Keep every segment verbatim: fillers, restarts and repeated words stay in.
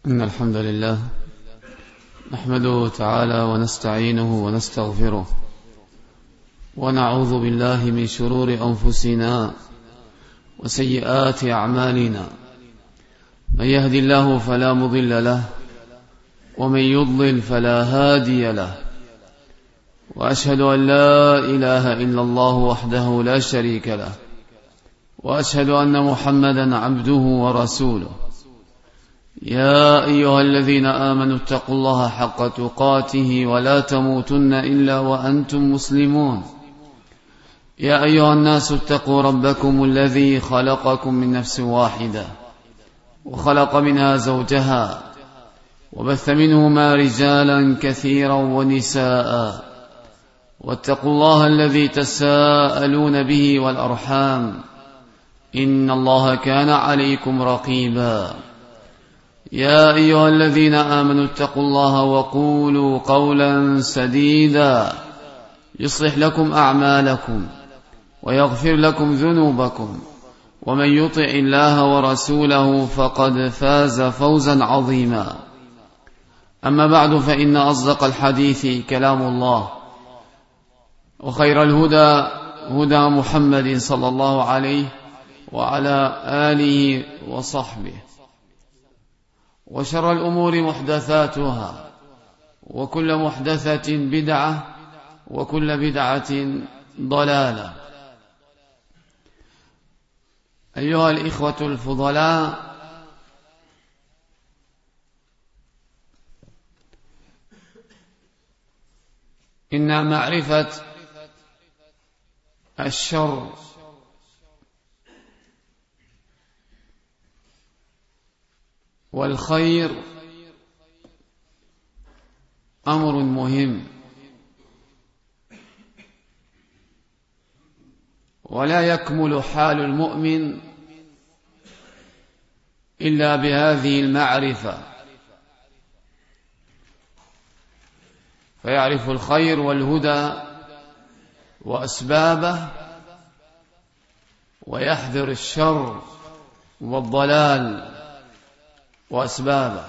إن الحمد لله نحمده تعالى ونستعينه ونستغفره ونعوذ بالله من شرور أنفسنا وسيئات أعمالنا. من يهد الله فلا مضل له ومن يضلل فلا هادي له، وأشهد أن لا إله إلا الله وحده لا شريك له، وأشهد أن محمدا عبده ورسوله. يا أيها الذين آمنوا اتقوا الله حق تقاته ولا تموتن إلا وأنتم مسلمون. يا أيها الناس اتقوا ربكم الذي خلقكم من نفس واحدة وخلق منها زوجها وبث منهما رجالا كثيرا ونساء، واتقوا الله الذي تساءلون به والأرحام إن الله كان عليكم رقيبا. يا أيها الذين آمنوا اتقوا الله وقولوا قولا سديدا يصلح لكم أعمالكم ويغفر لكم ذنوبكم، ومن يطع الله ورسوله فقد فاز فوزا عظيما. أما بعد، فإن أصدق الحديث كلام الله، وخير الهدى هدى محمد صلى الله عليه وعلى آله وصحبه، وشر الأمور محدثاتها، وكل محدثة بدعة، وكل بدعة ضلالة. أيها الإخوة الفضلاء، إن معرفة الشر والخير أمر مهم، ولا يكمل حال المؤمن إلا بهذه المعرفة، فيعرف الخير والهدى وأسبابه، ويحذر الشر والضلال وأسبابه.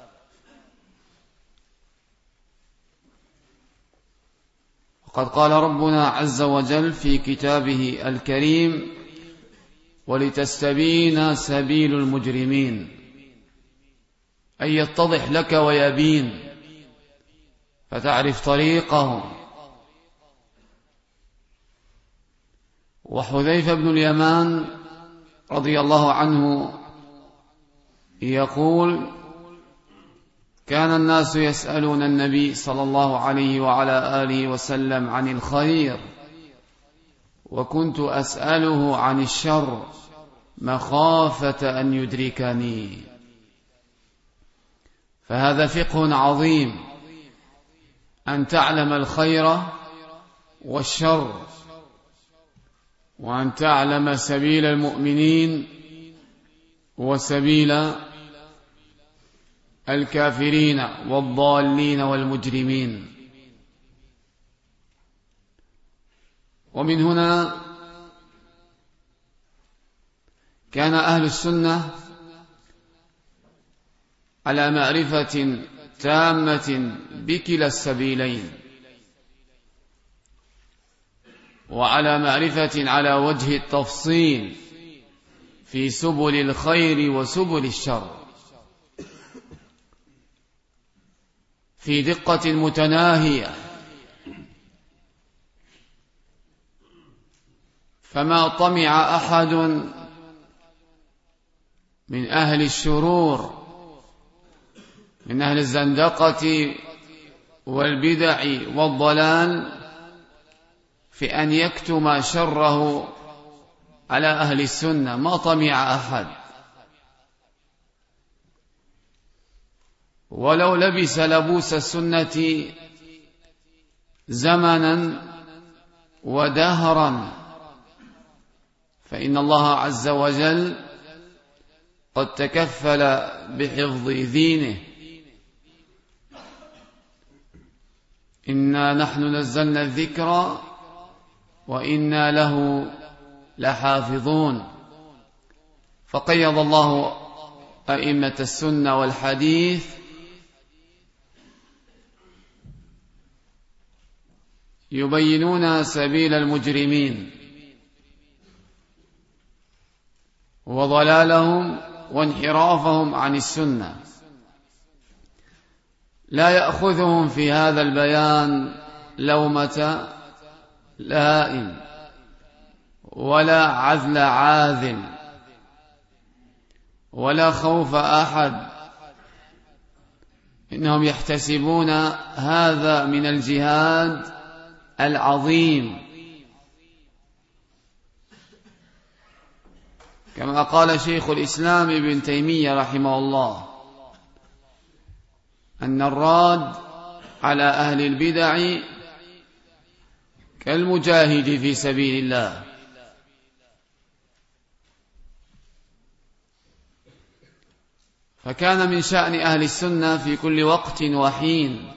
وقد قال ربنا عز وجل في كتابه الكريم: ولتستبين سبيل المجرمين، أي يتضح لك ويبين، فتعرف طريقهم. وحذيفة بن اليمان رضي الله عنه يقول: كان الناس يسألون النبي صلى الله عليه وعلى آله وسلم عن الخير، وكنت أسأله عن الشر مخافة أن يدركني. فهذا فقه عظيم، أن تعلم الخير والشر، وأن تعلم سبيل المؤمنين وسبيل الكافرين والضالين والمجرمين. ومن هنا كان أهل السنة على معرفة تامة بكلا السبيلين، وعلى معرفة على وجه التفصيل في سبل الخير وسبل الشر، في دقة متناهية. فما طمع أحد من أهل الشرور، من أهل الزندقة والبدع والضلال، في أن يكتم شره على أهل السنة. ما طمع أحد، ولو لبس لبوس السنة زمنا ودهرا، فإن الله عز وجل قد تكفل بحفظ دينه. إنا نحن نزلنا الذكر وإنا له لحافظون. فقيض الله أئمة السنة والحديث يبينون سبيل المجرمين وضلالهم وانحرافهم عن السنة، لا يأخذهم في هذا البيان لومة لائم ولا عذل عاذل ولا خوف أحد، إنهم يحتسبون هذا من الجهاد العظيم، كما قال شيخ الإسلام ابن تيمية رحمه الله أن الراد على أهل البدع كالمجاهد في سبيل الله. فكان من شأن أهل السنة في كل وقت وحين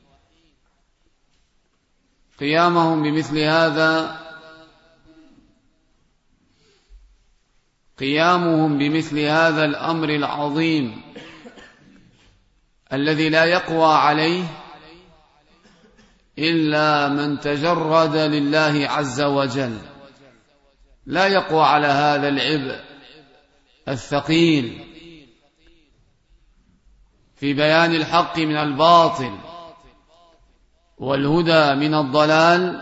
قيامهم بمثل هذا قيامهم بمثل هذا الأمر العظيم الذي لا يقوى عليه إلا من تجرد لله عز وجل، لا يقوى على هذا العبء الثقيل في بيان الحق من الباطل والهدى من الضلال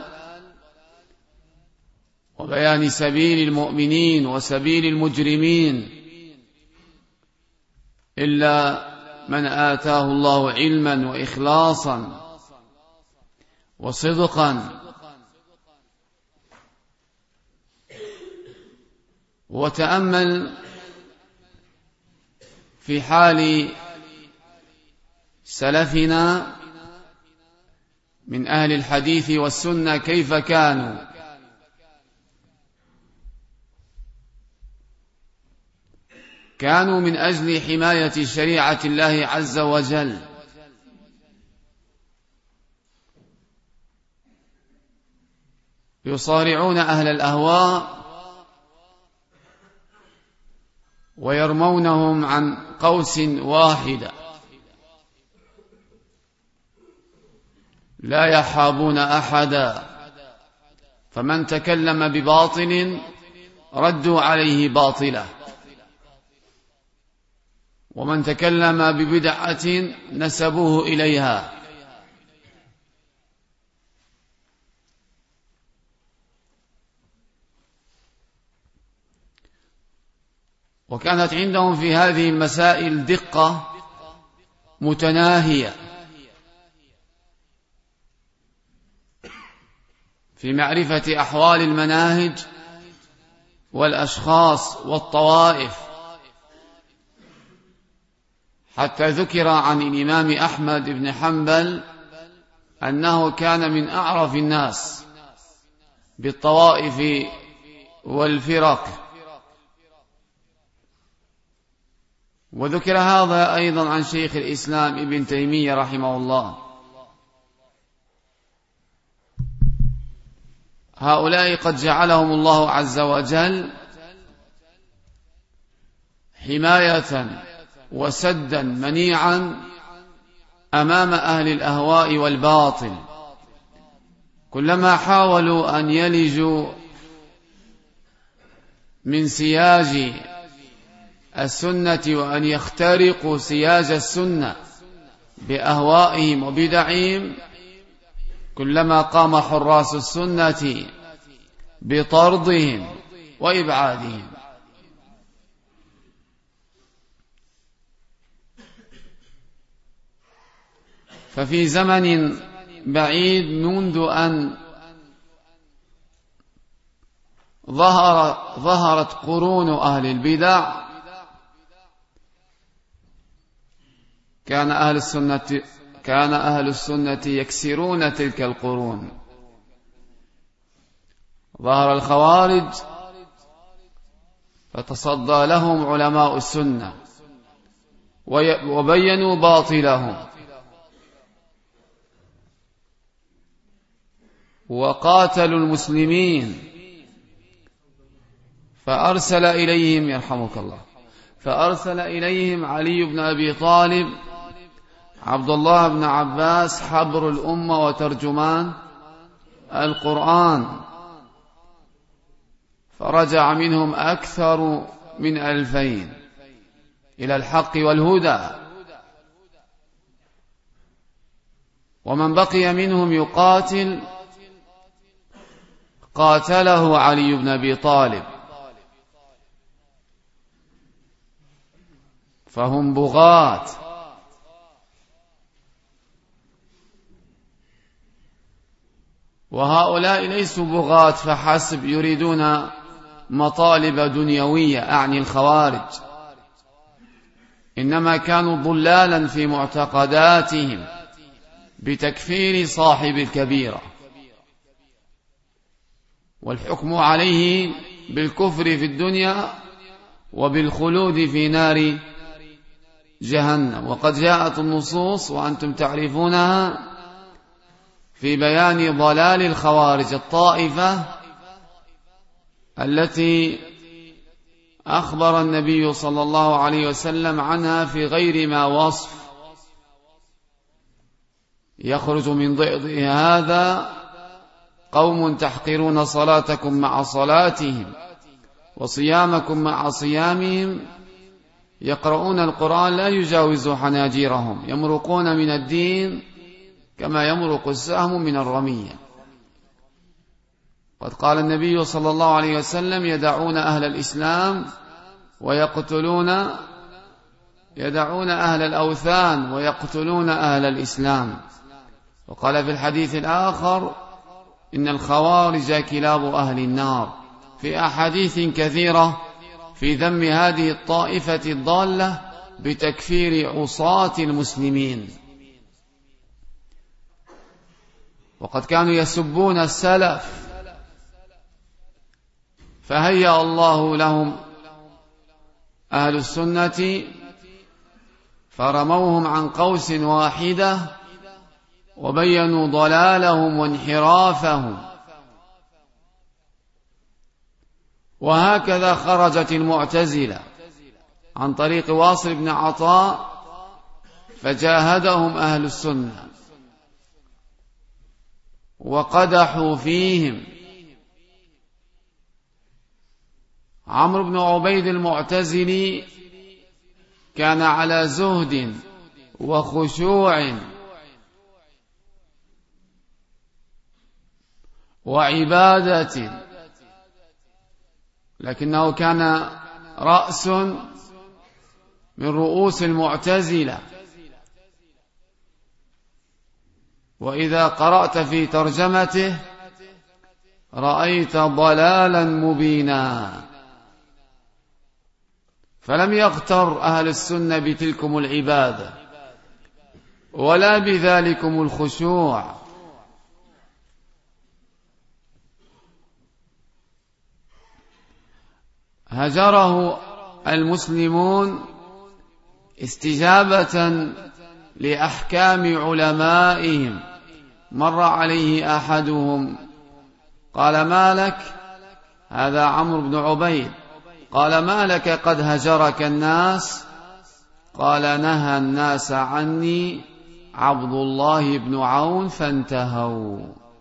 وبيان سبيل المؤمنين وسبيل المجرمين، إلا من آتاه الله علما وإخلاصا وصدقا وتأمل في حال سلفنا من أهل الحديث والسنة كيف كانوا. كانوا من أجل حماية شريعة الله عز وجل يصارعون أهل الأهواء ويرمونهم عن قوس واحدة، لا يحابون أحدا، فمن تكلم بباطل ردوا عليه باطله، ومن تكلم ببدعة نسبوه إليها. وكانت عندهم في هذه المسائل دقة متناهية في معرفة أحوال المناهج والأشخاص والطوائف، حتى ذكر عن الإمام أحمد بن حنبل أنه كان من أعرف الناس بالطوائف والفرق. وذكر هذا أيضا عن شيخ الإسلام ابن تيمية رحمه الله. هؤلاء قد جعلهم الله عز وجل حماية وسدا منيعا أمام أهل الأهواء والباطل، كلما حاولوا أن يلجوا من سياج السنة وأن يخترقوا سياج السنة بأهوائهم وبدعهم، كلما قام حراس السنة بطردهم وإبعادهم. ففي زمن بعيد منذ أن ظهر ظهرت قرون أهل البدع كان أهل السنة كان أهل السنة يكسرون تلك القرون. ظهر الخوارج فتصدى لهم علماء السنة وبينوا باطلهم، وقاتلوا المسلمين فأرسل إليهم يرحمك الله فأرسل إليهم علي بن أبي طالب عبد الله بن عباس حبر الأمة وترجمان القرآن، فرجع منهم أكثر من ألفين إلى الحق والهدى، ومن بقي منهم يقاتل قاتله علي بن أبي طالب، فهم بغاة. وهؤلاء ليسوا بغاة فحسب يريدون مطالب دنيوية، أعني الخوارج، إنما كانوا ضلالا في معتقداتهم بتكفير صاحب الكبيرة والحكم عليه بالكفر في الدنيا وبالخلود في نار جهنم. وقد جاءت النصوص وأنتم تعرفونها في بيان ضلال الخوارج، الطائفة التي أخبر النبي صلى الله عليه وسلم عنها في غير ما وصف: يخرج من ضئضئ هذا قوم تحقرون صلاتكم مع صلاتهم وصيامكم مع صيامهم، يقرؤون القرآن لا يجاوز حناجرهم، يمرقون من الدين كما يمرق السهم من الرمية. قد قال النبي صلى الله عليه وسلم: يدعون أهل الإسلام ويقتلون يدعون أهل الأوثان ويقتلون أهل الإسلام. وقال في الحديث الآخر: إن الخوارج كلاب أهل النار، في أحاديث كثيرة في ذم هذه الطائفة الضالة بتكفير عصاة المسلمين. وقد كانوا يسبون السلف، فهيأ الله لهم أهل السنة فرموهم عن قوس واحدة وبينوا ضلالهم وانحرافهم. وهكذا خرجت المعتزلة عن طريق واصل بن عطاء فجاهدهم أهل السنة وقدحوا فيهم. عمرو بن عبيد المعتزلي كان على زهد وخشوع وعبادة، لكنه كان رأس من رؤوس المعتزلة. وإذا قرأت في ترجمته رأيت ضلالا مبينا، فلم يغتر أهل السنة بتلكم العبادة ولا بذلكم الخشوع، هجره المسلمون استجابة لأحكام علمائهم. مر عليه أحدهم قال: ما لك؟ هذا عمرو بن عبيد. قال: ما لك قد هجرك الناس؟ قال: نهى الناس عني عبد الله بن عون فانتهوا.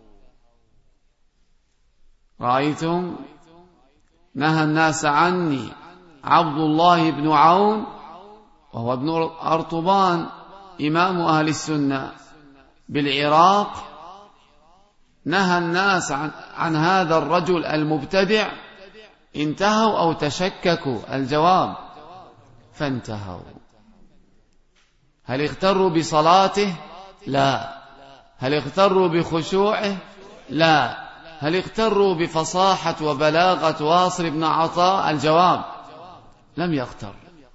رأيتم؟ نهى الناس عني عبد الله بن عون، وهو ابن أرطبان إمام أهل السنة بالعراق، نهى الناس عن, عن هذا الرجل المبتدع. انتهوا أو تشككوا؟ الجواب: فانتهوا. هل اغتروا بصلاته؟ لا. هل اغتروا بخشوعه؟ لا. هل اغتروا بفصاحة وبلاغة واصل بن عطاء؟ الجواب: لم يغتر.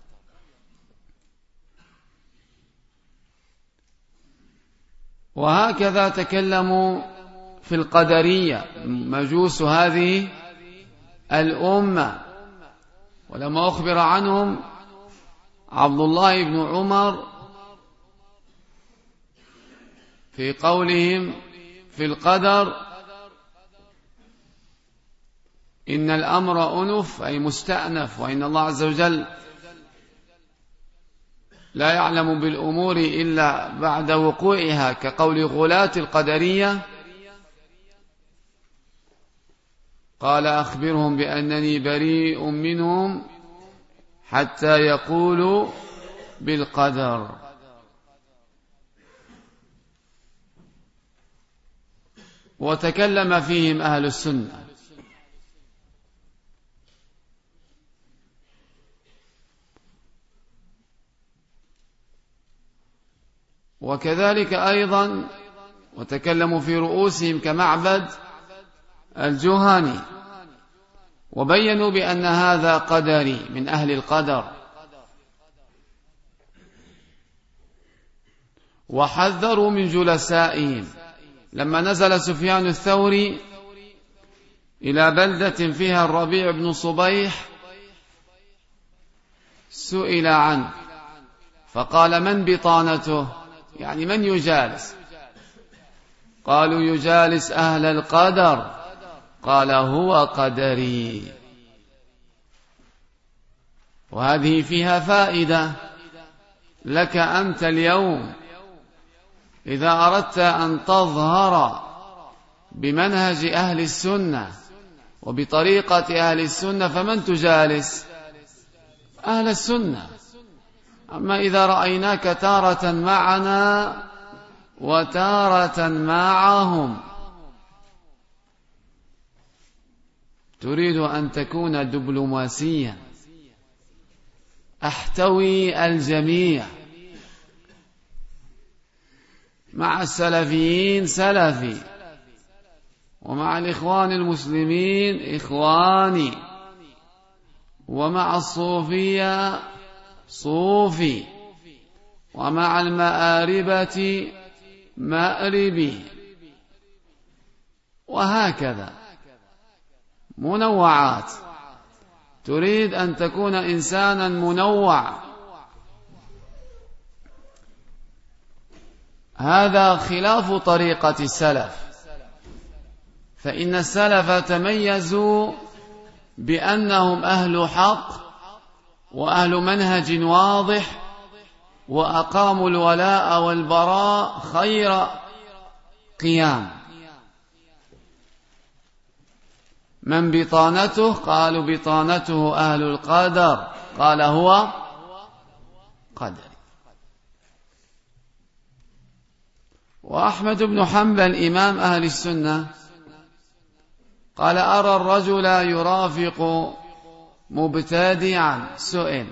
وهكذا تكلموا في القدرية مجوس هذه الأمة، ولما أخبر عنهم عبد الله بن عمر في قولهم في القدر: إن الأمر أنف، أي مستأنف، وإن الله عز وجل لا يعلم بالأمور إلا بعد وقوعها، كقول غلاة القدرية قال أخبرهم بأنني بريء منهم حتى يقولوا بالقدر. وتكلم فيهم أهل السنة. وكذلك أيضا وتكلموا في رؤوسهم كمعبد الجهني، وبينوا بأن هذا قدري من أهل القدر، وحذروا من جلسائهم. لما نزل سفيان الثوري إلى بلدة فيها الربيع بن صبيح سئل عنه فقال: من بطانته؟ يعني من يجالس؟ قالوا: يجالس أهل القدر. قال: هو قدري. وهذه فيها فائدة لك أنت اليوم، إذا أردت أن تظهر بمنهج أهل السنة وبطريقة أهل السنة فمن تجالس؟ أهل السنة. أما إذا رأيناك تارة معنا وتارة معهم تريد أن تكون دبلوماسيا أحتوي الجميع، مع السلفيين سلفي، ومع الإخوان المسلمين إخواني، ومع الصوفية صوفي، ومع المآربة مأربي، وهكذا منوعات. تريد أن تكون إنسانا منوع. هذا خلاف طريقة السلف، فإن السلف تميزوا بأنهم أهل حق وأهل منهج واضح، وأقاموا الولاء والبراء خير قيام. من بطانته؟ قالوا: بطانته أهل القدر. قال: هو قدري. وأحمد بن حنبل إمام أهل السنة قال: أرى الرجل يرافق مبتدعا. سئل: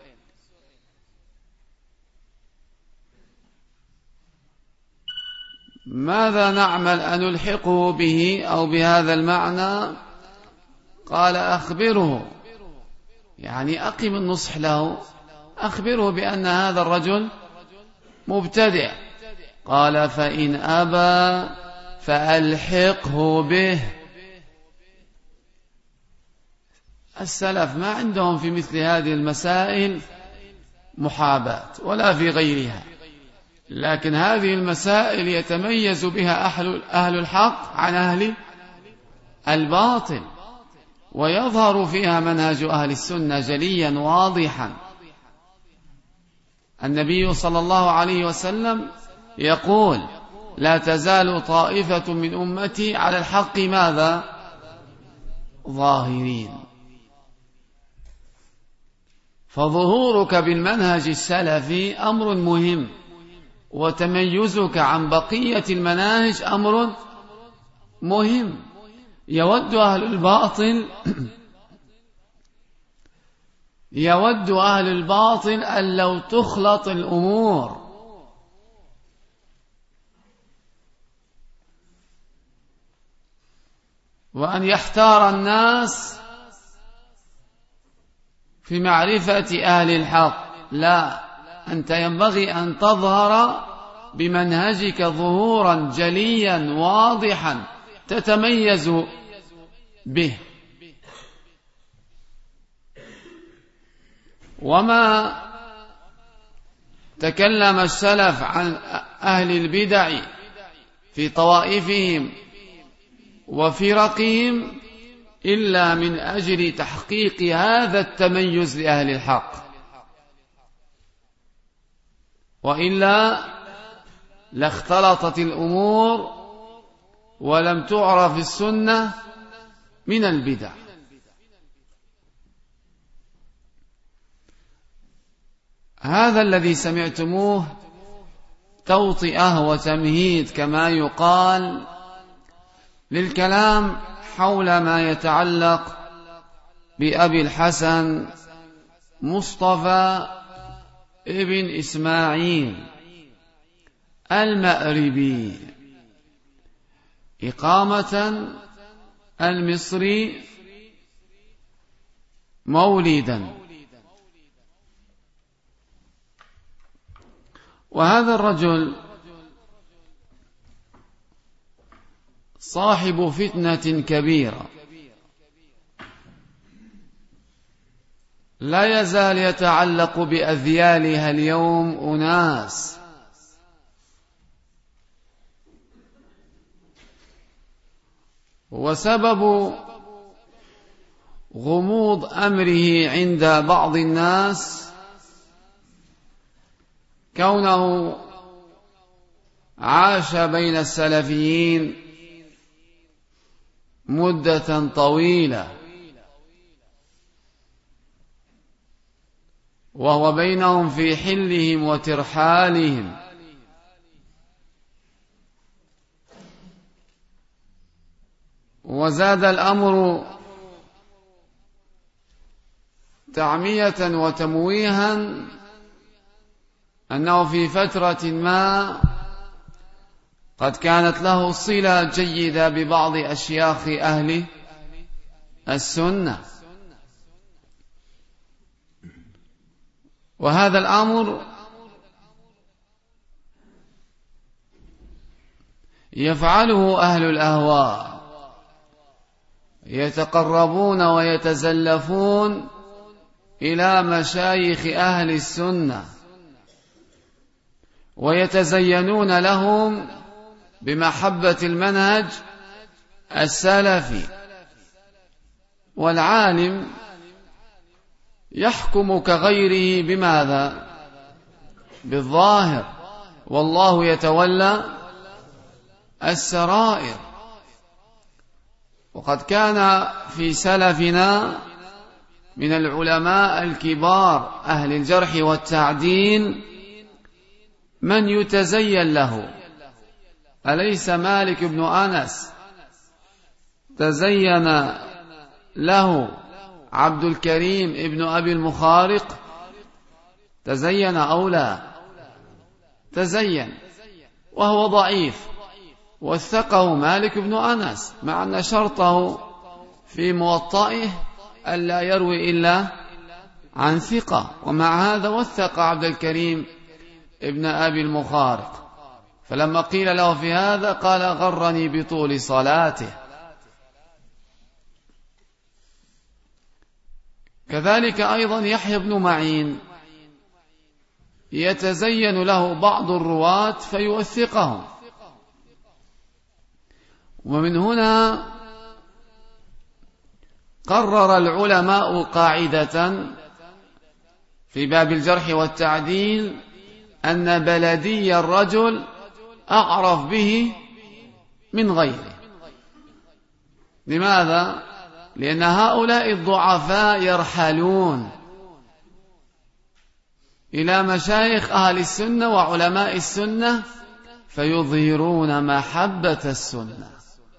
ماذا نعمل أن نلحقه به أو بهذا المعنى؟ قال: أخبره، يعني أقم النصح له، أخبره بأن هذا الرجل مبتدع. قال: فإن أبى فألحقه به. السلف ما عندهم في مثل هذه المسائل محاباة ولا في غيرها، لكن هذه المسائل يتميز بها أهل الحق عن أهل الباطل، ويظهر فيها منهج أهل السنة جليا واضحا. النبي صلى الله عليه وسلم يقول: لا تزال طائفة من أمتي على الحق ماذا؟ ظاهرين. فظهورك بالمنهج السلفي أمر مهم، وتميزك عن بقية المناهج أمر مهم. يود أهل الباطل يود أهل الباطل أن لو تخلط الأمور، وأن يحتار الناس في معرفة أهل الحق. لا، أنت ينبغي أن تظهر بمنهجك ظهورا جليا واضحا تتميز به. وما تكلم السلف عن أهل البدع في طوائفهم وفرقهم إلا من أجل تحقيق هذا التميز لأهل الحق. وإلا لاختلطت الأمور ولم تعرف السنة من البدع. هذا الذي سمعتموه توطئة وتمهيد كما يقال للكلام حول ما يتعلق بأبي الحسن مصطفى ابن إسماعيل المأربي، إقامة المصري، مولدا. وهذا الرجل صاحب فتنة كبيرة، لا يزال يتعلق بأذيالها اليوم أناس، وسبب غموض أمره عند بعض الناس كونه عاش بين السلفيين مدة طويلة، وهو بينهم في حلهم وترحالهم، وزاد الأمر تعمية وتمويها أنه في فترة ما قد كانت له صلة جيدة ببعض أشياخ أهل السنة، وهذا الأمر يفعله أهل الأهواء، يتقربون ويتزلفون إلى مشايخ أهل السنة ويتزينون لهم بمحبة المنهج السلفي، والعالم يحكم كغيره بماذا؟ بالظاهر، والله يتولى السرائر. وقد كان في سلفنا من العلماء الكبار أهل الجرح والتعديل من يتزين له، أليس مالك بن أنس تزين له عبد الكريم ابن أبي المخارق؟ تزين أو لا؟ تزين، وهو ضعيف، وثقه مالك بن أنس، مع أن شرطه في موطئه ألا يروي إلا عن ثقة، ومع هذا وثق عبد الكريم ابن أبي المخارق. فلما قيل له في هذا قال غرني بطول صلاته. كذلك أيضا يحيى بن معين يتزين له بعض الرواة فيوثقهم. ومن هنا قرر العلماء قاعدة في باب الجرح والتعديل أن بلدي الرجل أعرف به من غيره. لماذا؟ لأن هؤلاء الضعفاء يرحلون إلى مشايخ أهل السنة وعلماء السنة فيظهرون محبة السنة،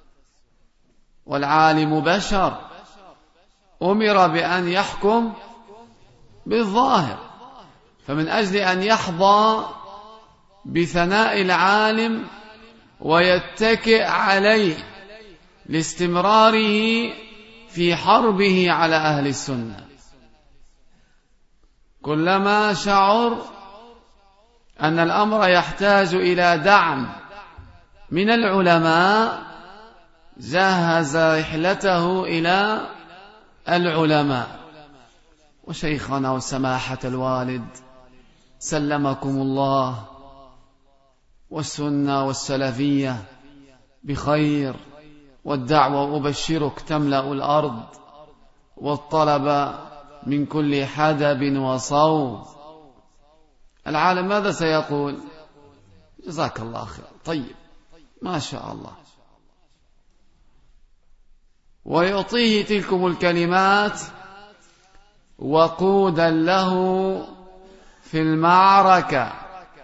والعالم بشر أمر بأن يحكم بالظاهر، فمن أجل أن يحظى بثناء العالم ويتكئ عليه لاستمراره في حربه على أهل السنة، كلما شعر أن الأمر يحتاج إلى دعم من العلماء جهز رحلته إلى العلماء. وشيخنا وسماحة الوالد سلمكم الله والسنة والسلفية بخير، والدعوة أبشرك تملأ الأرض، والطلب من كل حدب وصوب. العالم ماذا سيقول؟ جزاك الله خير، طيب، ما شاء الله، ويعطيه تلكم الكلمات وقودا له في المعركة.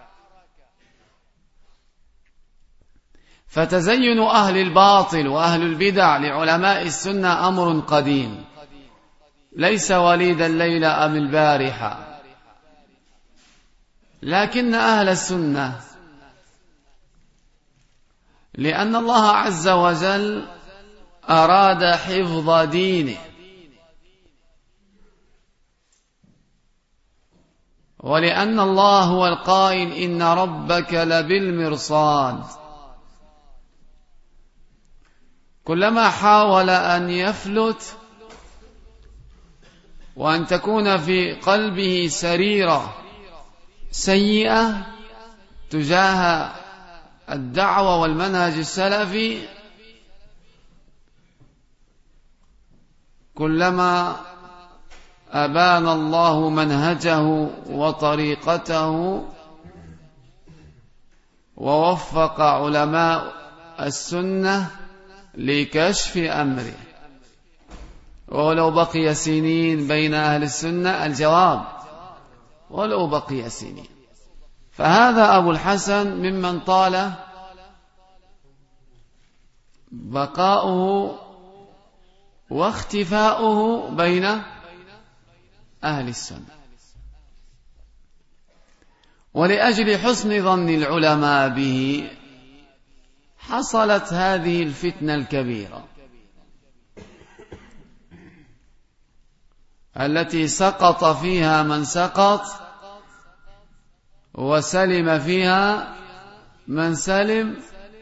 فتزين أهل الباطل وأهل البدع لعلماء السنة أمر قديم، ليس وليد الليلة أم البارحة، لكن أهل السنة لأن الله عز وجل أراد حفظ دينه، ولأن الله هو القائل إن ربك لبالمرصاد، كلما حاول أن يفلت وأن تكون في قلبه سريرة سيئة تجاه الدعوة والمنهج السلفي، كلما أبان الله منهجه وطريقته ووفق علماء السنة لكشف أمره. ولو بقي سنين بين أهل السنة، الجواب ولو بقي سنين. فهذا أبو الحسن ممن طال بقاؤه واختفاؤه بين أهل السنة، ولأجل حسن ظن العلماء به حصلت هذه الفتنة الكبيرة التي سقط فيها من سقط وسلم فيها من سلم،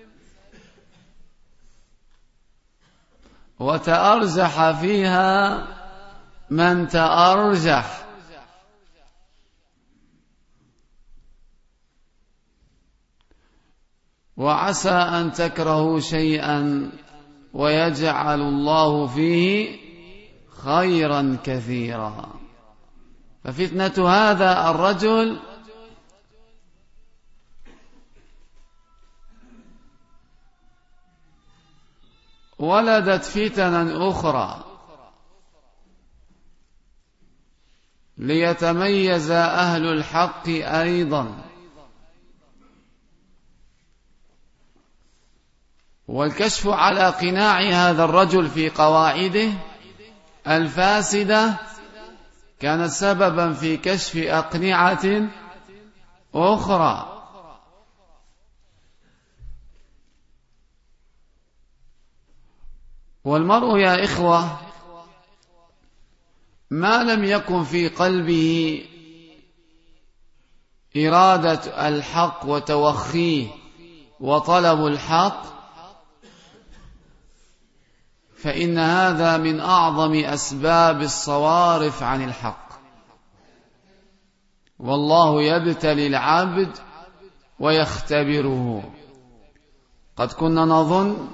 وتأرجح فيها من تأرجح. وعسى أن تكرهوا شيئا ويجعل الله فيه خيرا كثيرا. ففتنة هذا الرجل ولدت فتنا أخرى ليتميز أهل الحق أيضا. والكشف على قناع هذا الرجل في قواعده الفاسدة كانت سببا في كشف أقنعة أخرى. والمرء يا إخوة ما لم يكن في قلبه إرادة الحق وتوخيه وطلب الحق، فإن هذا من أعظم أسباب الصوارف عن الحق. والله يبتلي العبد ويختبره. قد كنا نظن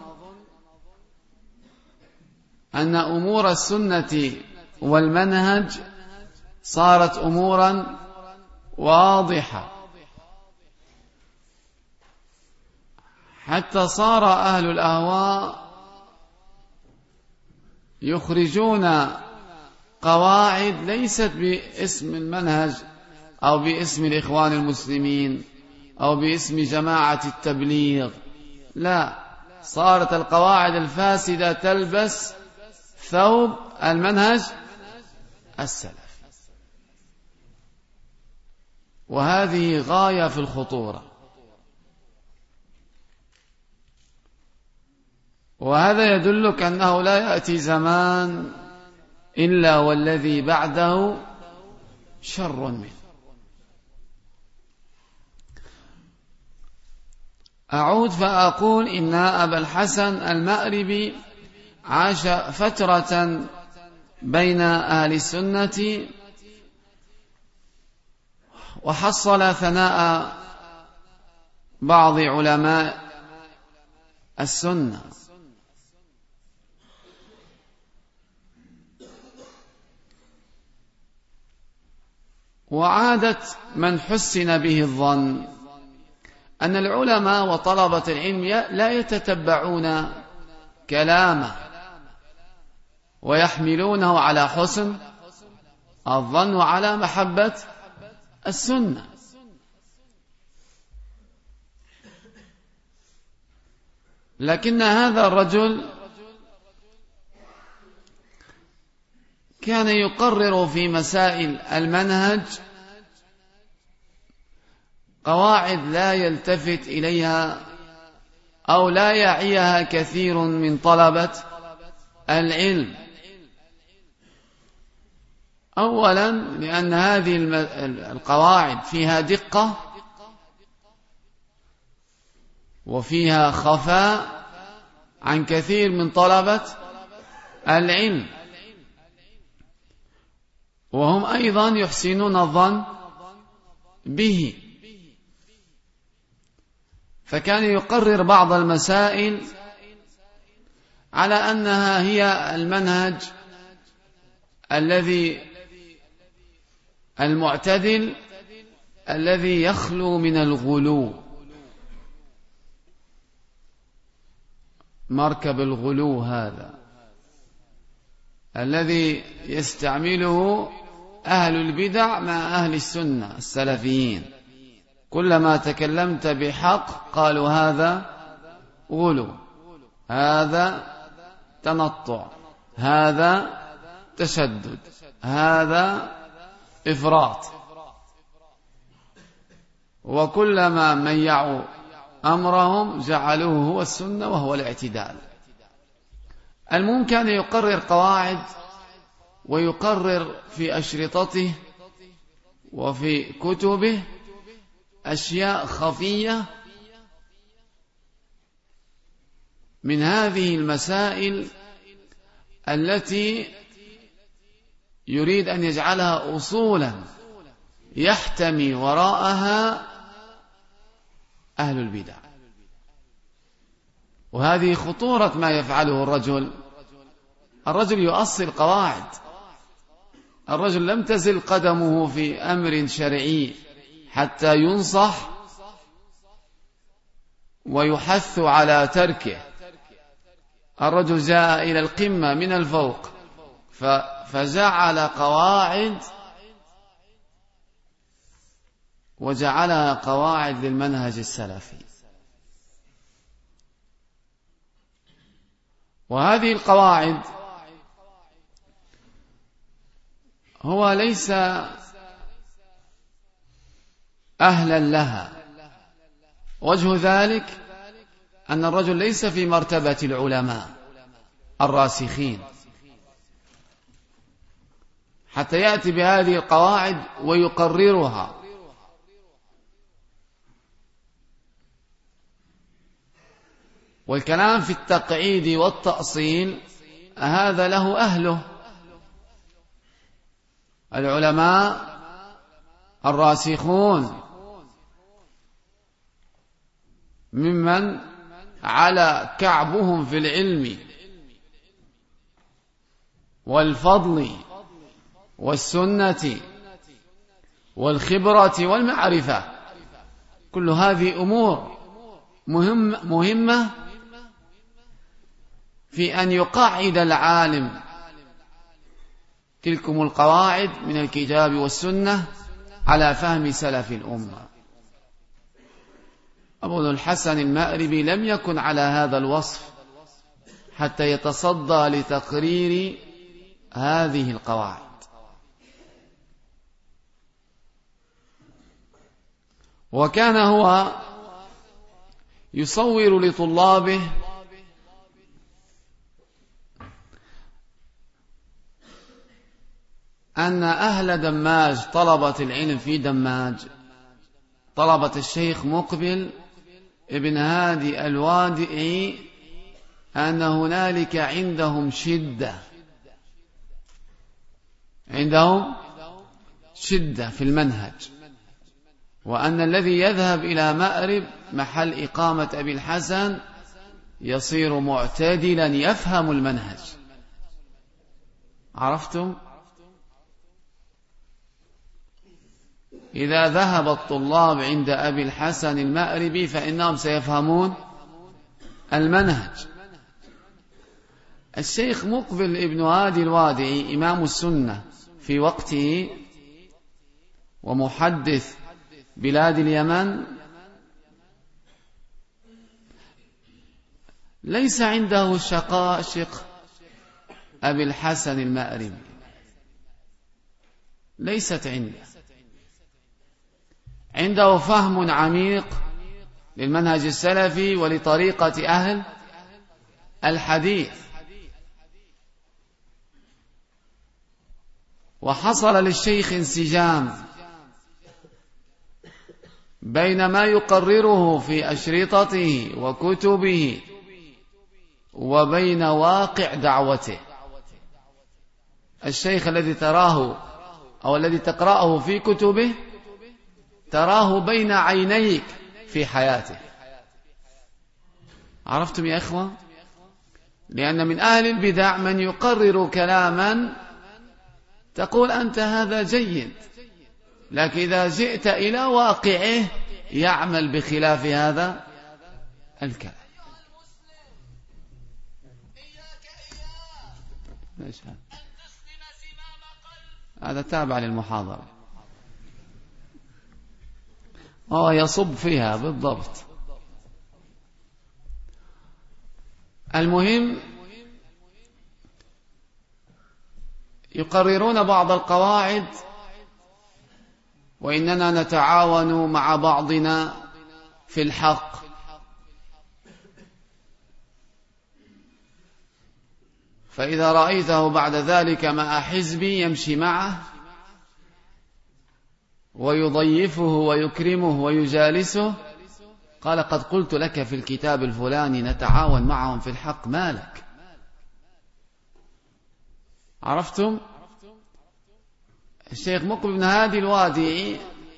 أن أمور السنة والمنهج صارت أمورا واضحة، حتى صار أهل الأهواء يخرجون قواعد ليست باسم المنهج أو باسم الإخوان المسلمين أو باسم جماعة التبليغ، لا، صارت القواعد الفاسدة تلبس ثوب المنهج السلفي، وهذه غاية في الخطورة. وهذا يدلك أنه لا يأتي زمان إلا والذي بعده شر منه. أعود فأقول إن أبا الحسن المأربي عاش فترة بين أهل السنة وحصل ثناء بعض علماء السنة، وعادة من حسن به الظن أن العلماء وطلبة العلم لا يتتبعون كلامه ويحملونه على حسن الظن وعلى محبة السنة. لكن هذا الرجل كان يقرر في مسائل المنهج قواعد لا يلتفت إليها أو لا يعيها كثير من طلبة العلم. أولا لأن هذه القواعد فيها دقة وفيها خفاء عن كثير من طلبة العلم، وهم أيضا يحسنون الظن به، فكان يقرر بعض المسائل على أنها هي المنهج الذي المعتدل الذي يخلو من الغلو، مركب الغلو هذا الذي يستعمله أهل البدع مع أهل السنة السلفيين. كلما تكلمت بحق قالوا هذا غلو، هذا تنطع، هذا تشدد، هذا إفراط، وكلما ميعوا أمرهم جعلوه هو السنة وهو الاعتدال. المهم كان يقرر قواعد ويقرر في أشرطته وفي كتبه أشياء خفية من هذه المسائل التي يريد أن يجعلها أصولا يحتمي وراءها أهل البدع. وهذه خطورة ما يفعله الرجل. الرجل يؤصل قواعد، الرجل لم تزل قدمه في أمر شرعي حتى ينصح ويحث على تركه. الرجل جاء إلى القمة من الفوق فجعل قواعد وجعلها قواعد للمنهج السلفي، وهذه القواعد هو ليس أهلا لها. وجه ذلك أن الرجل ليس في مرتبة العلماء الراسخين حتى يأتي بهذه القواعد ويقررها. والكلام في التقعيد والتأصيل هذا له أهله. العلماء الراسخون ممن على كعبهم في العلم والفضل والسنة والخبرة والمعرفة، كل هذه أمور مهم مهمة في أن يقعد العالم تلكم القواعد من الكتاب والسنة على فهم سلف الأمة. أبو الحسن المأربي لم يكن على هذا الوصف حتى يتصدى لتقرير هذه القواعد. وكان هو يصور لطلابه أن أهل دماج، طلبة العلم في دماج، طلبة الشيخ مقبل ابن هادي الوادئي، أن هنالك عندهم شدة، عندهم شدة في المنهج، وأن الذي يذهب إلى مأرب محل إقامة أبي الحسن يصير معتدلا يفهم المنهج. عرفتم؟ إذا ذهب الطلاب عند أبي الحسن المأربي فإنهم سيفهمون المنهج. الشيخ مقبل ابن هادي الوادعي إمام السنة في وقته ومحدث بلاد اليمن ليس عنده شقاشق أبي الحسن المأربي، ليست عنده. عنده فهم عميق للمنهج السلفي ولطريقة أهل الحديث، وحصل للشيخ انسجام بين ما يقرره في أشرطته وكتبه وبين واقع دعوته. الشيخ الذي تراه أو الذي تقرأه في كتبه تراه بين عينيك في حياته. عرفتم يا إخوة؟ لأن من أهل البدع من يقرر كلاما تقول أنت هذا جيد، لكن إذا جئت إلى واقعه يعمل بخلاف هذا الكلام. هذا تابع للمحاضرة، هو يصب فيها بالضبط. المهم يقررون بعض القواعد وإننا نتعاون مع بعضنا في الحق، فإذا رأيته بعد ذلك مع حزبي يمشي معه ويضيفه ويكرمه ويجالسه، قال قد قلت لك في الكتاب الفلاني نتعاون معهم في الحق، مالك؟ عرفتم؟ الشيخ مقبل بن هادي الوادعي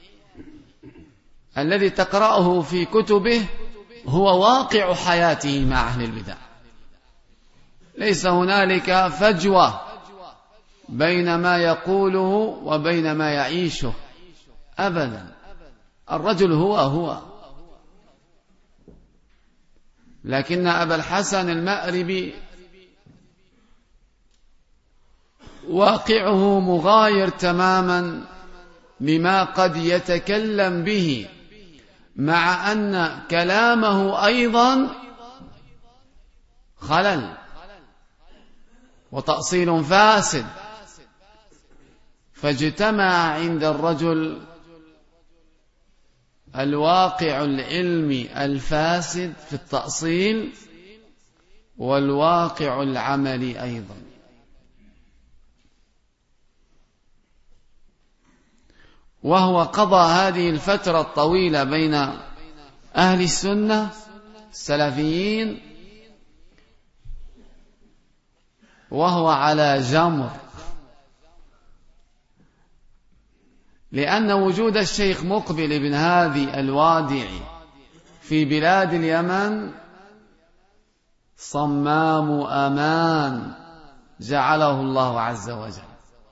الذي تقرأه في كتبه هو واقع حياته مع أهل البدع، ليس هنالك فجوة بين ما يقوله وبين ما يعيشه أبدا، الرجل هو هو. لكن أبا الحسن المأربي واقعه مغاير تماما لما قد يتكلم به، مع أن كلامه أيضا خلل وتأصيل فاسد، فاجتمع عند الرجل الواقع العلمي الفاسد في التأصيل والواقع العملي أيضا. وهو قضى هذه الفترة الطويلة بين أهل السنة السلفيين وهو على جمر، لأن وجود الشيخ مقبل بن هادي الوادعي في بلاد اليمن صمام أمان جعله الله عز وجل.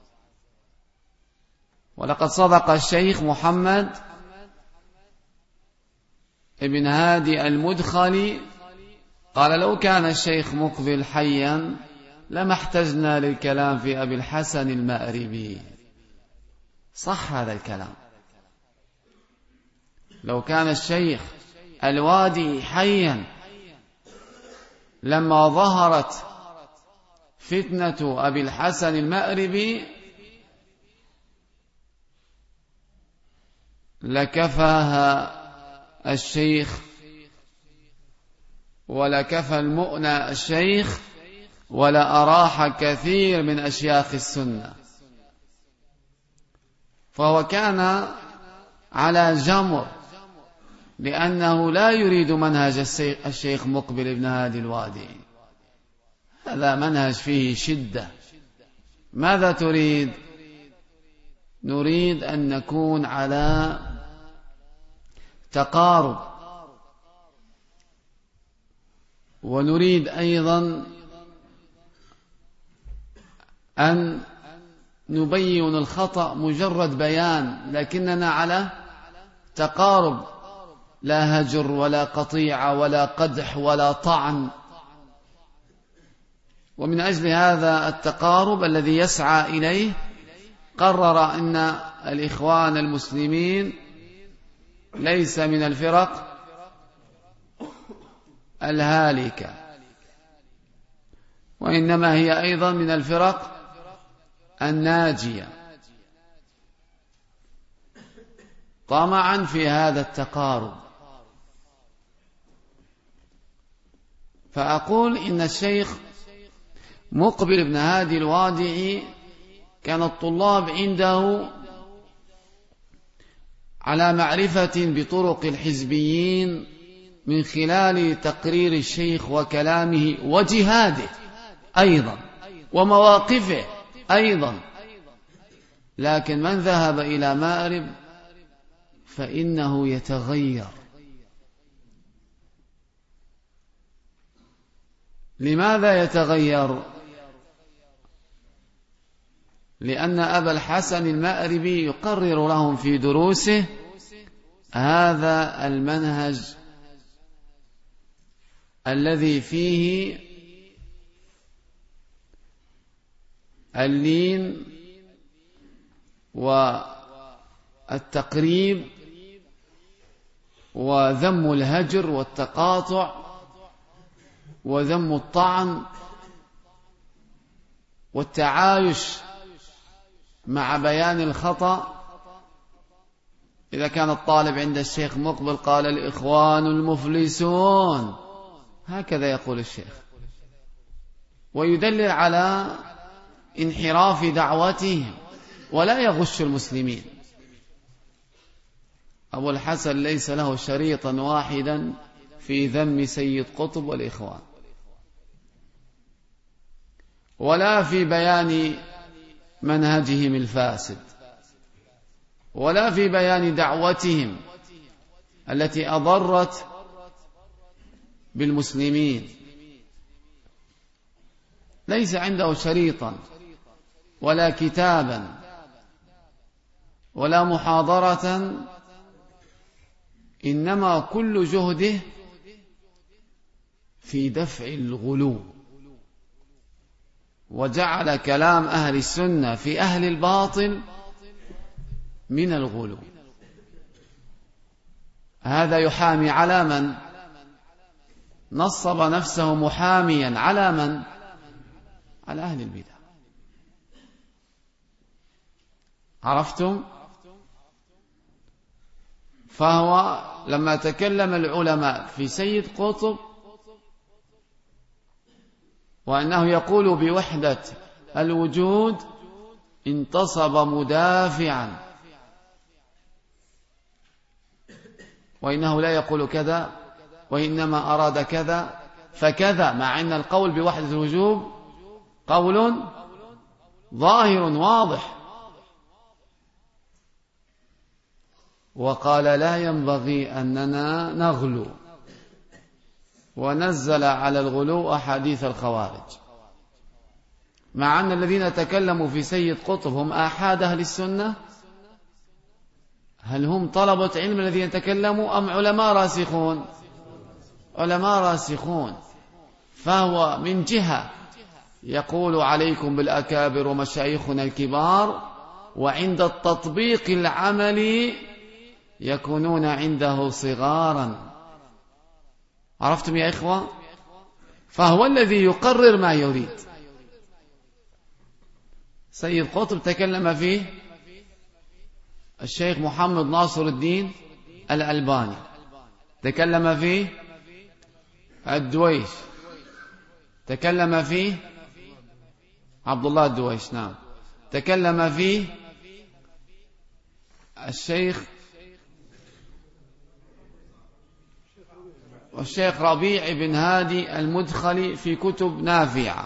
ولقد صدق الشيخ محمد ابن هادي المدخلي قال لو كان الشيخ مقبل حيا لما احتجنا للكلام في أبي الحسن المأربي. صح هذا الكلام، لو كان الشيخ الوادي حيا لما ظهرت فتنة أبي الحسن المأربي لكفاها الشيخ ولكفى المؤنى الشيخ ولا أراح كثير من أشياخ السنة، فهو كان على جمر لأنه لا يريد منهج الشيخ مقبل بن هادي الوادعي، هذا منهج فيه شدة. ماذا تريد؟ نريد أن نكون على تقارب، ونريد أيضا أن نبين الخطأ مجرد بيان، لكننا على تقارب، لا هجر ولا قطيعة ولا قدح ولا طعن. ومن أجل هذا التقارب الذي يسعى إليه قرر أن الإخوان المسلمين ليس من الفرق الهالكة، وإنما هي أيضا من الفرق الناجية، طمعا في هذا التقارب. فأقول إن الشيخ مقبل بن هادي الوادعي كان الطلاب عنده على معرفة بطرق الحزبيين من خلال تقرير الشيخ وكلامه وجهاده أيضا ومواقفه أيضا. لكن من ذهب إلى مأرب فإنه يتغير. لماذا يتغير؟ لأن أبا الحسن المأربي يقرر لهم في دروسه هذا المنهج الذي فيه اللين والتقريب وذم الهجر والتقاطع وذم الطعن والتعايش مع بيان الخطأ. إذا كان الطالب عند الشيخ مقبل قال الإخوان المفلسون، هكذا يقول الشيخ، ويدلل على انحراف دعوتهم ولا يغش المسلمين. أبو الحسن ليس له شريطا واحدا في ذم سيد قطب والإخوان، ولا في بيان منهجهم الفاسد، ولا في بيان دعوتهم التي أضرت بالمسلمين. ليس عنده شريطا ولا كتابا ولا محاضرة، إنما كل جهده في دفع الغلو، وجعل كلام أهل السنة في أهل الباطل من الغلو. هذا يحامي على من؟ نصب نفسه محاميا على من؟ على أهل البدع. عرفتم؟ فهو لما تكلم العلماء في سيد قطب وأنه يقول بوحدة الوجود، انتصب مدافعا، وإنه لا يقول كذا وإنما أراد كذا فكذا، مع أن القول بوحدة الوجود قول ظاهر واضح. وقال لا ينبغي أننا نغلو، ونزل على الغلو أحاديث الخوارج، مع أن الذين تكلموا في سيد قطب هم آحاد أهل السنة. هل هم طلبة علم الذين تكلموا أم علماء راسخون؟ علماء راسخون. فهو من جهة يقول عليكم بالأكابر ومشايخنا الكبار، وعند التطبيق العملي يكونون عنده صغارا. عرفتم يا إخوة؟ فهو الذي يقرر ما يريد. سيد قطب تكلم فيه الشيخ محمد ناصر الدين الألباني، تكلم فيه الدويش، تكلم فيه عبد الله الدويش، نعم، تكلم فيه الشيخ والشيخ ربيع بن هادي المدخلي في كتب نافعة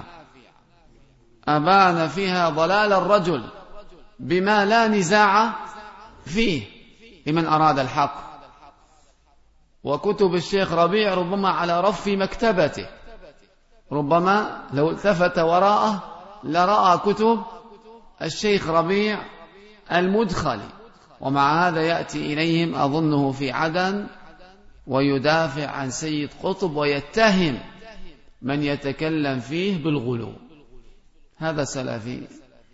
أبان فيها ضلال الرجل بما لا نزاع فيه لمن أراد الحق. وكتب الشيخ ربيع ربما على رف مكتبته، ربما لو التفت وراءه لرأى كتب الشيخ ربيع المدخلي، ومع هذا يأتي إليهم أظنه في عدن ويدافع عن سيد قطب ويتهم من يتكلم فيه بالغلو. هذا سلفي.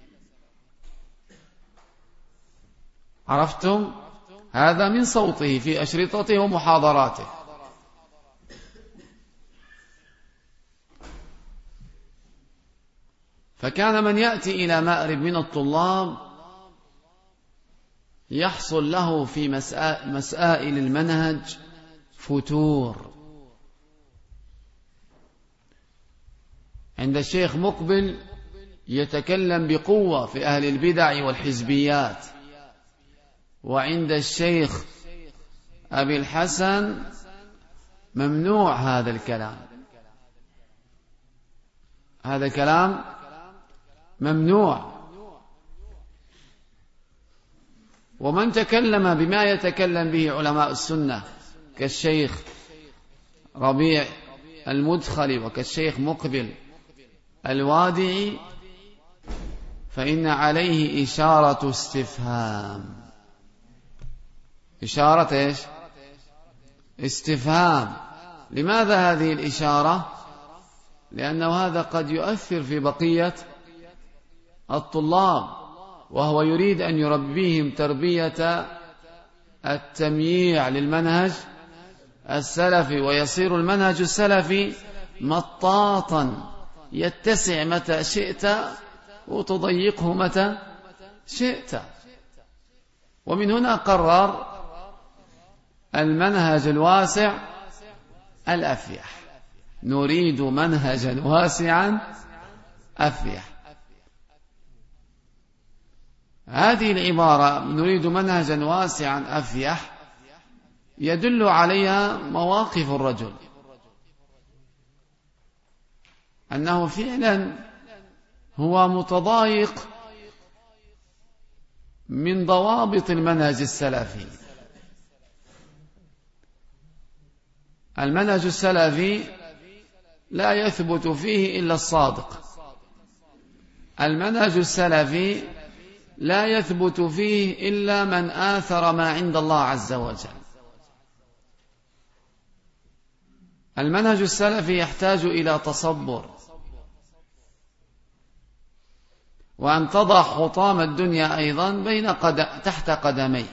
عرفتم؟ هذا من صوته في أشرطته ومحاضراته. فكان من يأتي إلى مأرب من الطلاب يحصل له في مسائل المنهج فتور. عند الشيخ مقبل يتكلم بقوة في أهل البدع والحزبيات، وعند الشيخ أبي الحسن ممنوع هذا الكلام. هذا كلام ممنوع. ومن تكلم بما يتكلم به علماء السنة كالشيخ ربيع المدخلي وكالشيخ مقبل الوادعي فإن عليه إشارة استفهام. إشارة إيش؟ استفهام. لماذا هذه الإشارة؟ لأنه هذا قد يؤثر في بقية الطلاب، وهو يريد أن يربيهم تربية التمييع للمنهج السلفي، ويصير المنهج السلفي مطاطا يتسع متى شئت وتضيقه متى شئت. ومن هنا قرر المنهج الواسع الأفيح. نريد منهجا واسعا أفيح. هذه العبارة نريد منهجا واسعا أفيح يدل عليها مواقف الرجل، أنه فعلا هو متضايق من ضوابط المنهج السلفي. المنهج السلفي لا يثبت فيه إلا الصادق. المنهج السلفي لا يثبت فيه إلا من آثر ما عند الله عز وجل. المنهج السلفي يحتاج إلى تصبر، وأن تضع حطام الدنيا أيضا بين قد... تحت قدميك،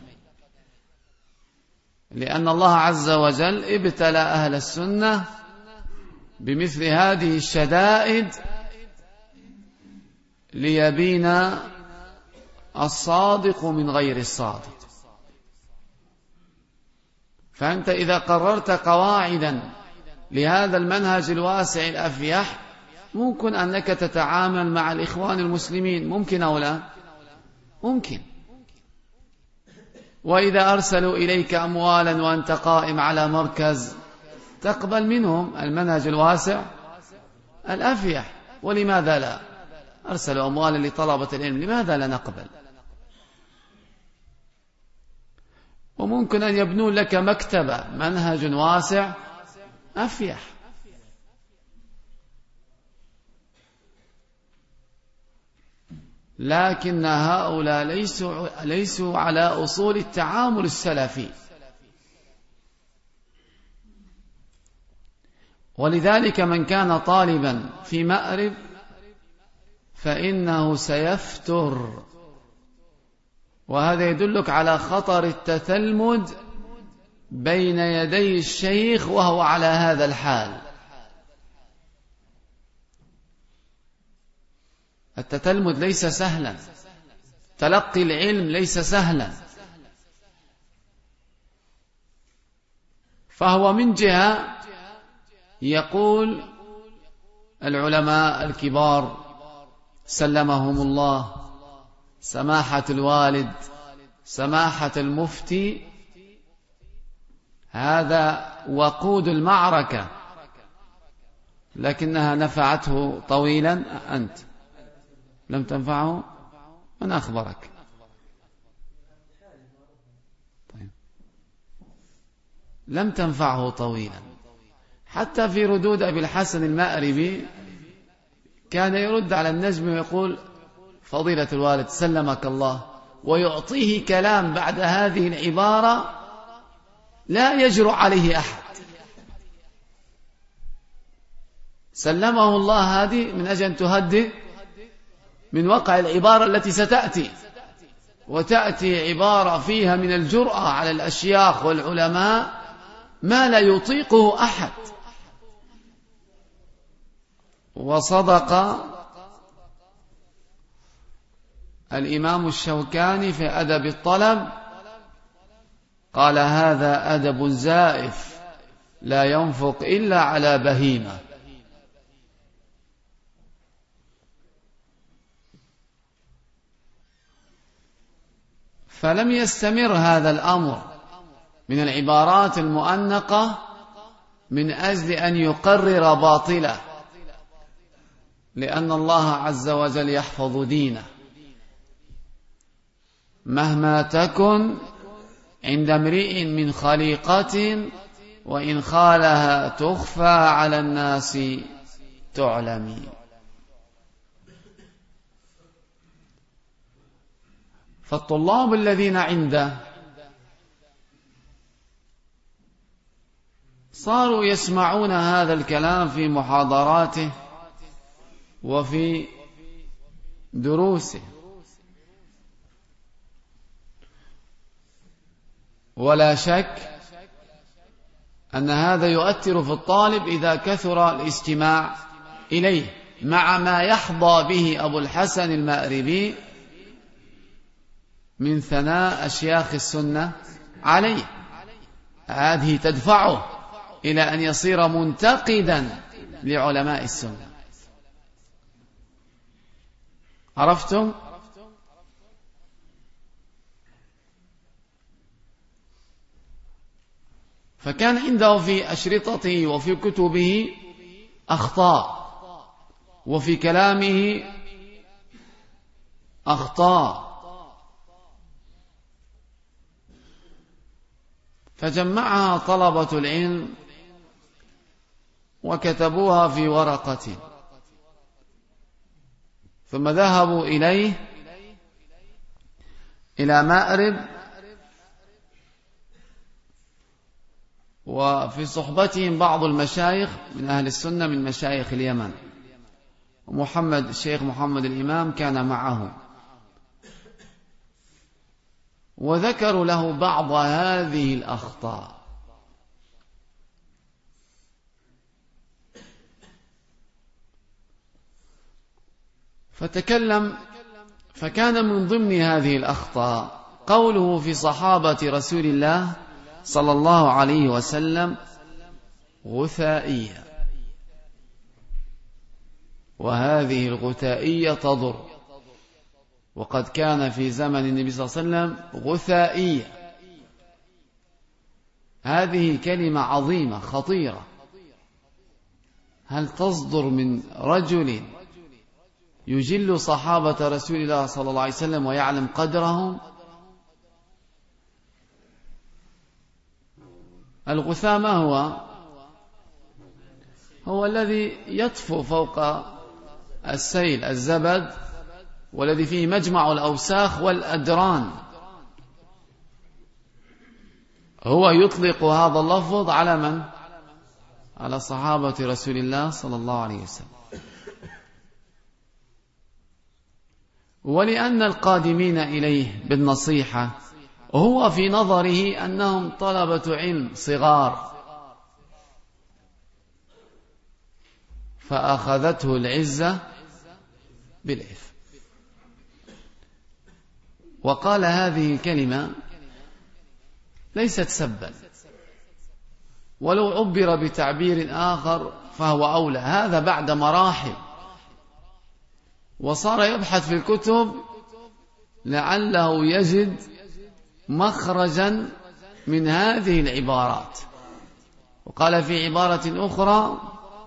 لأن الله عز وجل ابتلى أهل السنة بمثل هذه الشدائد ليبين الصادق من غير الصادق. فأنت إذا قررت قواعدا لهذا المنهج الواسع الأفيح ممكن أنك تتعامل مع الإخوان المسلمين، ممكن أو لا؟ ممكن. وإذا أرسلوا إليك أموالا وأنت قائم على مركز تقبل منهم المنهج الواسع الأفيح. ولماذا لا؟ أرسلوا أموالا لطلبة العلم، لماذا لا نقبل؟ وممكن أن يبنوا لك مكتبة منهج واسع أفيح. لكن هؤلاء ليسوا, ليسوا على أصول التعامل السلفي، ولذلك من كان طالبا في مأرب فإنه سيفتر. وهذا يدلك على خطر التثلمد بين يدي الشيخ وهو على هذا الحال. التتلمذ ليس سهلا، تلقي العلم ليس سهلا. فهو من جهة يقول العلماء الكبار سلمهم الله، سماحة الوالد، سماحة المفتي، هذا وقود المعركة، لكنها نفعته طويلا. أنت لم تنفعه؟ من أخبرك؟ طيب. لم تنفعه طويلا. حتى في ردود أبي الحسن المأربي كان يرد على النجم ويقول فضيلة الوالد سلمك الله، ويعطيه كلام بعد هذه العبارة لا يجرؤ عليه أحد، سلمه الله هذه من أجل أن تهدئ من وقع العبارة التي ستأتي، وتأتي عبارة فيها من الجرأة على الأشياخ والعلماء ما لا يطيقه أحد. وصدق الإمام الشوكاني في أدب الطلب، قال: هذا أدب زائف لا ينفق إلا على بهيمة. فلم يستمر هذا الأمر من العبارات المؤنقة من أجل أن يقرر باطله، لأن الله عز وجل يحفظ دينه مهما تكن عند امرئ من خليقة، وإن خالها تخفى على الناس تعلمي. فالطلاب الذين عنده صاروا يسمعون هذا الكلام في محاضراته وفي دروسه، ولا شك أن هذا يؤثر في الطالب إذا كثر الاستماع إليه، مع ما يحظى به أبو الحسن المأربي من ثناء أشياخ السنة عليه. هذه تدفعه إلى أن يصير منتقدا لعلماء السنة. عرفتم؟ فكان عنده في أشرطته وفي كتبه أخطاء، وفي كلامه أخطاء، فجمعها طلبة العلم وكتبوها في ورقة، ثم ذهبوا إليه إلى مأرب، وفي صحبتهم بعض المشايخ من أهل السنة من مشايخ اليمن، ومحمد الشيخ محمد الإمام كان معه، وذكروا له بعض هذه الأخطاء. فتكلم، فكان من ضمن هذه الأخطاء قوله في صحابة رسول الله صلى الله عليه وسلم غثائية، وهذه الغثائية تضر، وقد كان في زمن النبي صلى الله عليه وسلم غثائية. هذه كلمة عظيمة خطيرة، هل تصدر من رجل يجل صحابة رسول الله صلى الله عليه وسلم ويعلم قدرهم؟ الغثاء ما هو؟ هو الذي يطفو فوق السيل، الزبد، والذي فيه مجمع الأوساخ والأدران. هو يطلق هذا اللفظ على من؟ على صحابة رسول الله صلى الله عليه وسلم. ولأن القادمين إليه بالنصيحة هو في نظره أنهم طلبة علم صغار، فأخذته العزة بالإثم. وقال هذه الكلمة ليست سبا، ولو عبر بتعبير آخر فهو أولى. هذا بعد مراحل، وصار يبحث في الكتب لعله يجد مخرجا من هذه العبارات. وقال في عبارة أخرى: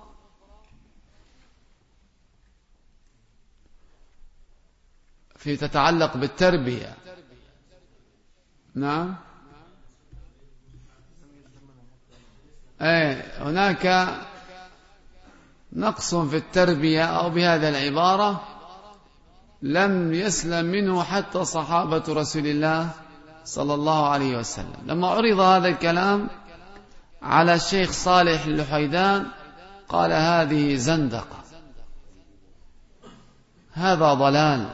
في تتعلق بالتربية، نعم، أي هناك نقص في التربية، أو بهذا العبارة لم يسلم منه حتى صحابة رسول الله صلى الله عليه وسلم. لما عرض هذا الكلام على الشيخ صالح اللحيدان قال هذه زندقة، هذا ضلال.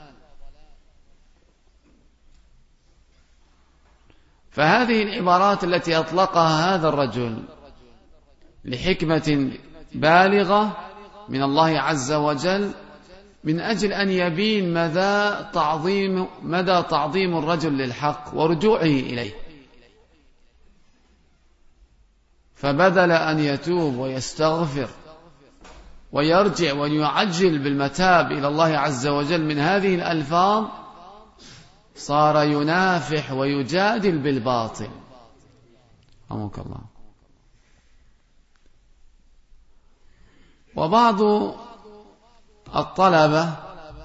فهذه العبارات التي أطلقها هذا الرجل لحكمة بالغة من الله عز وجل من أجل أن يبين مدى تعظيم مدى تعظيم الرجل للحق ورجوعه إليه. فبدل أن يتوب ويستغفر ويرجع ويعجل بالمتاب إلى الله عز وجل من هذه الألفاظ، صار ينافح ويجادل بالباطل. رحمك الله. وبعض الطلبة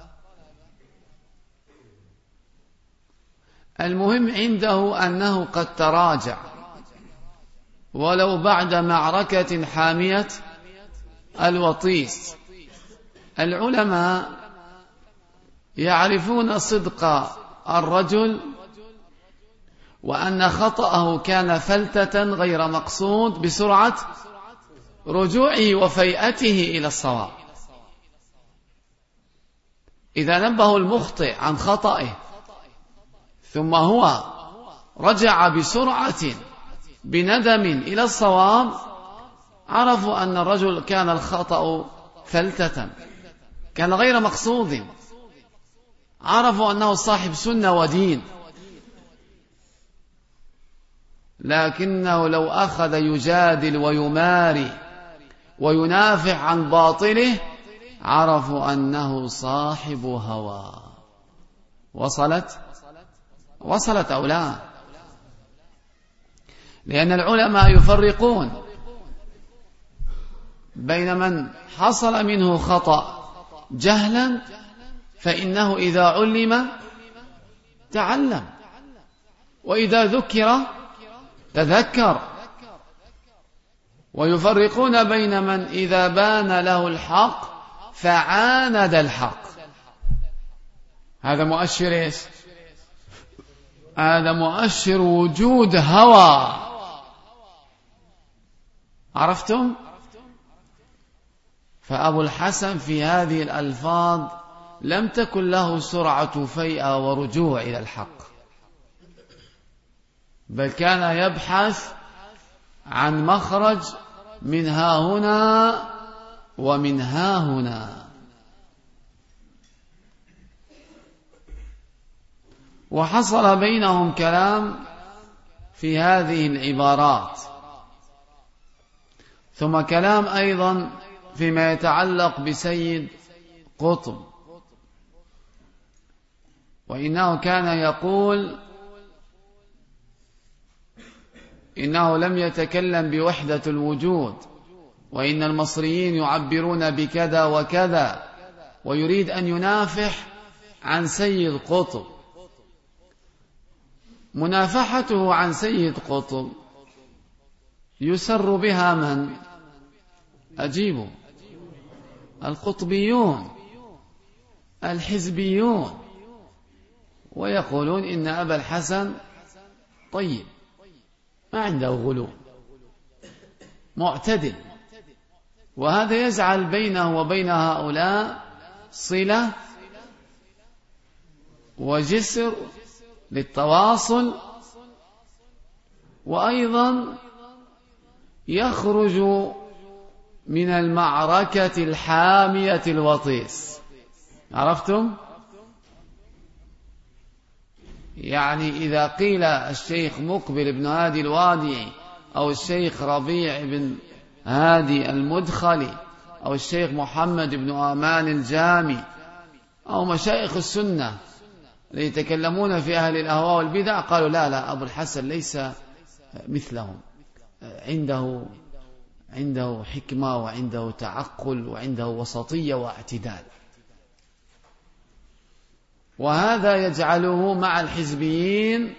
المهم عنده أنه قد تراجع ولو بعد معركة حامية الوطيس. العلماء يعرفون صدق الرجل وأن خطأه كان فلتة غير مقصود بسرعة رجوعه وفيئته إلى الصواب. إذا نبه المخطئ عن خطئه ثم هو رجع بسرعة بندم إلى الصواب، عرفوا أن الرجل كان الخطأ فلتة، كان غير مقصود، عرفوا أنه صاحب سنة ودين. لكنه لو أخذ يجادل ويماري وينافع عن باطله عرفوا أنه صاحب هوى. وصلت وصلت أو لا؟ لأن العلماء يفرقون بين من حصل منه خطأ جهلا فإنه إذا علم تعلم، وإذا ذكر تذكر، ويفرقون بين من إذا بان له الحق فعاند الحق. هذا مؤشر إيش؟ هذا مؤشر وجود هوى. عرفتم؟ فأبو الحسن في هذه الألفاظ لم تكن له سرعة فيئة ورجوع إلى الحق، بل كان يبحث عن مخرج من ها هنا ومن ها هنا. وحصل بينهم كلام في هذه العبارات، ثم كلام أيضا فيما يتعلق بسيد قطب، وإنه كان يقول إنه لم يتكلم بوحدة الوجود، وإن المصريين يعبرون بكذا وكذا، ويريد أن ينافح عن سيد قطب. منافحته عن سيد قطب يسر بها من؟ أجيبوا. القطبيون الحزبيون، ويقولون إن أبا الحسن طيب، ما عنده غلو، معتدل، وهذا يجعل بينه وبين هؤلاء صلة وجسر للتواصل، وأيضا يخرج من المعركة الحامية الوطيس. عرفتم؟ يعني إذا قيل الشيخ مقبل بن هادي الوادعي أو الشيخ ربيع بن هادي المدخلي أو الشيخ محمد بن آمان الجامي أو مشايخ السنة اللي يتكلمون في أهل الأهواء والبدع، قالوا لا لا، أبو الحسن ليس مثلهم، عنده عنده حكمة وعنده تعقل وعنده وسطية واعتدال. وهذا يجعله مع الحزبيين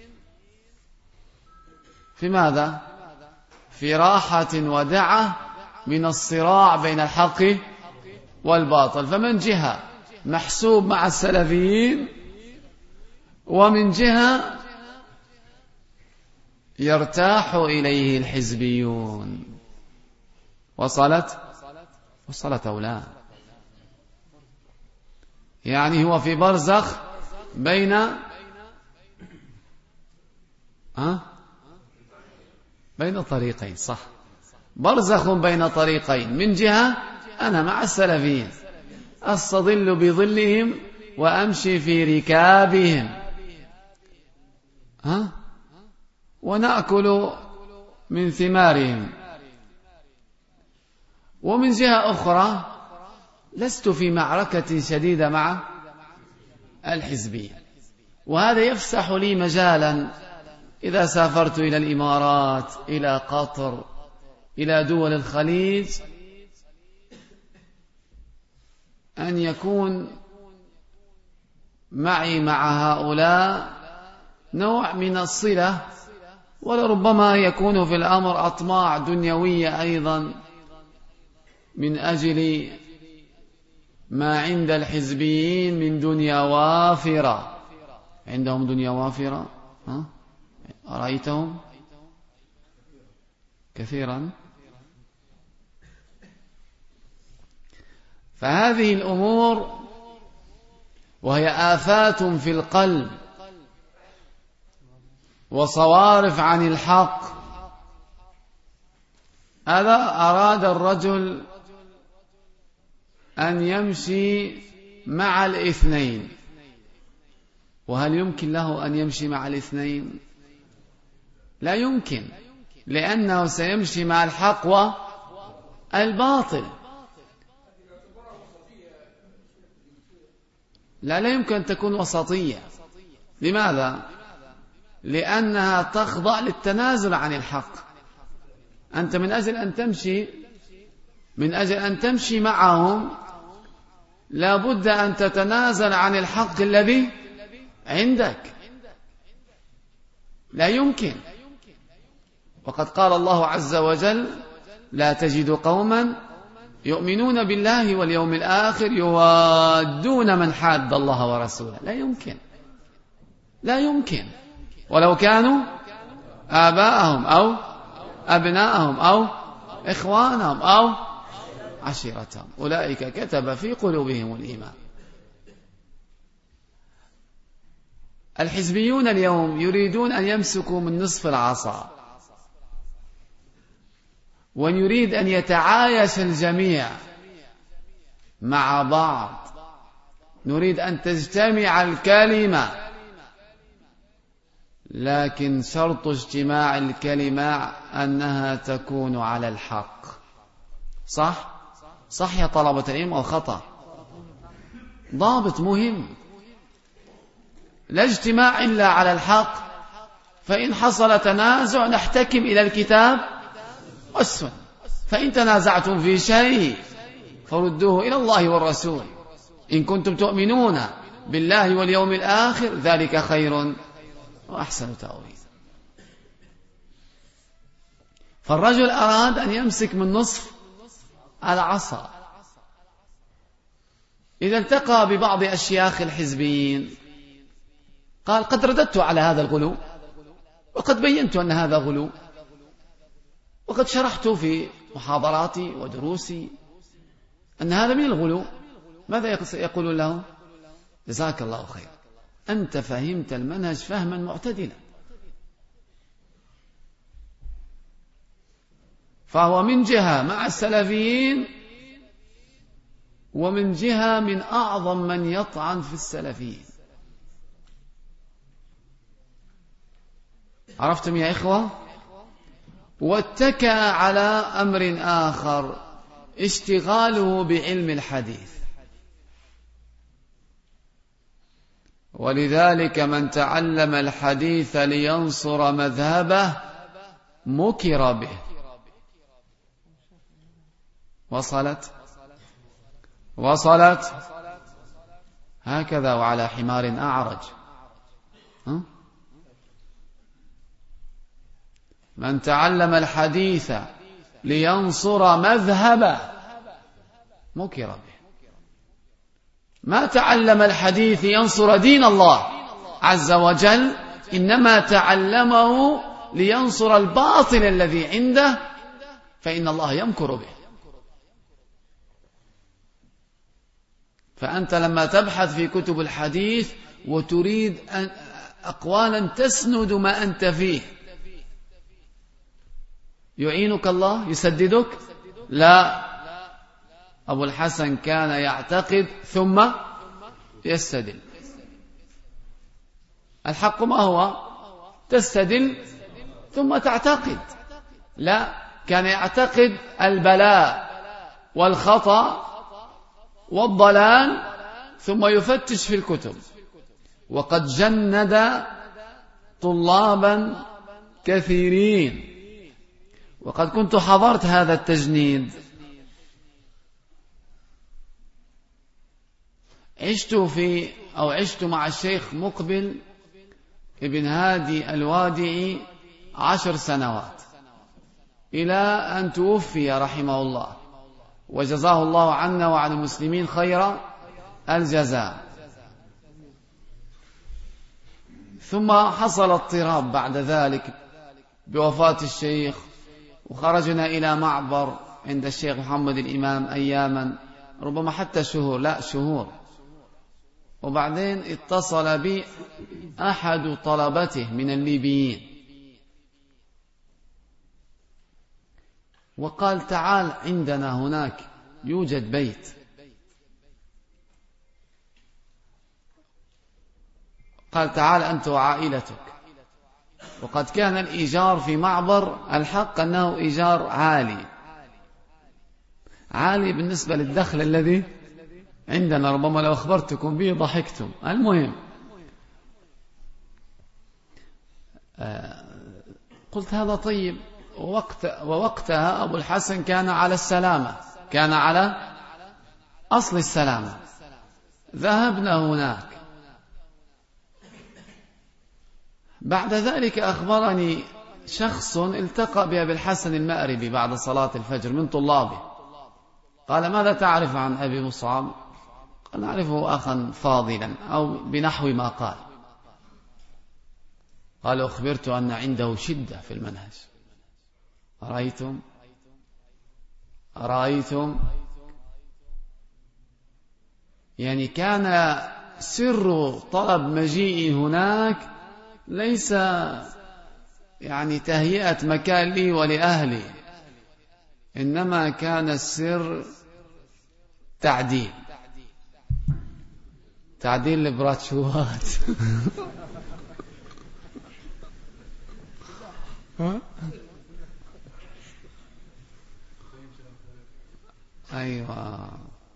في ماذا؟ في راحة ودعة من الصراع بين الحق والباطل. فمن جهة محسوب مع السلفيين، ومن جهة يرتاح إليه الحزبيون. وصلت وصلت أو لا؟ يعني هو في برزخ بين أه؟ بين طريقين، صح، برزخ بين طريقين. من جهة أنا مع السلفيين، أستظل بظلهم وأمشي في ركابهم، ها؟ ونأكل من ثمارهم. ومن جهة أخرى لست في معركة شديدة مع الحزبية، وهذا يفسح لي مجالا إذا سافرت إلى الإمارات، إلى قطر، إلى دول الخليج، أن يكون معي مع هؤلاء نوع من الصلة، ولربما يكون في الأمر أطماع دنيوية أيضا من أجل ما عند الحزبيين من دنيا وافرة. عندهم دنيا وافرة، ها؟ أرأيتهم كثيرا. فهذه الأمور وهي آفات في القلب وصوارف عن الحق. هذا أراد الرجل أن يمشي مع الاثنين، وهل يمكن له أن يمشي مع الاثنين؟ لا يمكن، لأنه سيمشي مع الحق والباطل. لا لا يمكن أن تكون وسطية. لماذا؟ لأنها تخضع للتنازل عن الحق. أنت من أجل أن تمشي من أجل أن تمشي معهم لا بد أن تتنازل عن الحق الذي عندك، لا يمكن. وقد قال الله عز وجل: لا تجد قوما يؤمنون بالله واليوم الآخر يوادون من حاد الله ورسوله. لا يمكن، لا يمكن، ولو كانوا آباءهم أو أبناءهم أو إخوانهم أو عشيرتهم، أولئك كتب في قلوبهم الإيمان. الحزبيون اليوم يريدون أن يمسكوا من نصف العصا، ويريد أن يتعايش الجميع مع بعض. نريد أن تجتمع الكلمة، لكن شرط اجتماع الكلمة أنها تكون على الحق. صح؟ صح يا طلبة العلم أو خطأ؟ ضابط مهم. لا اجتماع إلا على الحق، فإن حصل تنازع نحتكم إلى الكتاب والسنة، فإن تنازعتم في شيء فردوه إلى الله والرسول إن كنتم تؤمنون بالله واليوم الآخر، ذلك خير وأحسن تأويلا. فالرجل أراد أن يمسك من نصف العصا. إذا التقى ببعض أشياخ الحزبيين قال: قد رددت على هذا الغلو، وقد بينت أن هذا غلو، وقد شرحت في محاضراتي ودروسي أن هذا من الغلو. ماذا يقولون له؟ جزاك الله خير، أنت فهمت المنهج فهما معتدلا. فهو من جهة مع السلفيين، ومن جهة من أعظم من يطعن في السلفيين. عرفتم يا إخوة؟ واتكى على أمر آخر، اشتغاله بعلم الحديث. ولذلك من تعلم الحديث لينصر مذهبه مكر به. وصلت وصلت هكذا وعلى حمار أعرج. ها؟ من تعلم الحديث لينصر مذهبه مكر به. ما تعلم الحديث ينصر دين الله عز وجل، إنما تعلمه لينصر الباطل الذي عنده، فإن الله يمكر به. فأنت لما تبحث في كتب الحديث وتريد أن أقوالا تسند ما أنت فيه، يعينك الله يسددك؟ لا، أبو الحسن كان يعتقد ثم يستدل. الحق ما هو؟ تستدل ثم تعتقد. لا، كان يعتقد البلاء والخطأ والضلال ثم يفتش في الكتب. وقد جند طلابا كثيرين، وقد كنت حضرت هذا التجنيد. عشت في أو عشت مع الشيخ مقبل ابن هادي الوادعي عشر سنوات إلى أن توفي رحمه الله، وجزاه الله عنا وعن المسلمين خير الجزاء. ثم حصل اضطراب بعد ذلك بوفاة الشيخ، وخرجنا إلى معبر عند الشيخ محمد الإمام أياما، ربما حتى شهور، لا شهور. وبعدين اتصل بي أحد طلبته من الليبيين وقال: تعال عندنا هناك يوجد بيت، قال تعال أنت وعائلتك. وقد كان الإيجار في معبر الحق أنه إيجار عالي عالي بالنسبة للدخل الذي عندنا، ربما لو أخبرتكم به ضحكتم. المهم، قلت هذا طيب. ووقت ووقتها أبو الحسن كان على السلامة، كان على أصل السلامة. ذهبنا هناك. بعد ذلك أخبرني شخص التقى بأبي الحسن المأربي بعد صلاة الفجر من طلابه، قال: ماذا تعرف عن أبي مصعب؟ قال: نعرفه أخا فاضلا، أو بنحو ما قال. قال: أخبرت أن عنده شدة في المنهج. أرأيتم أرأيتم يعني كان سر طلب مجيئي هناك ليس يعني تهيئة مكان لي ولأهلي، إنما كان السر تعديل تعديل البراتشوات. أيوة،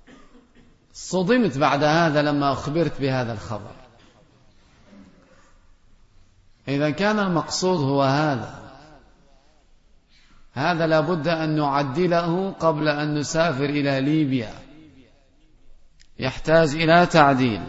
صدمت بعد هذا لما أخبرت بهذا الخبر. إذا كان المقصود هو هذا هذا لابد أن نعدله قبل أن نسافر إلى ليبيا، يحتاج إلى تعديل.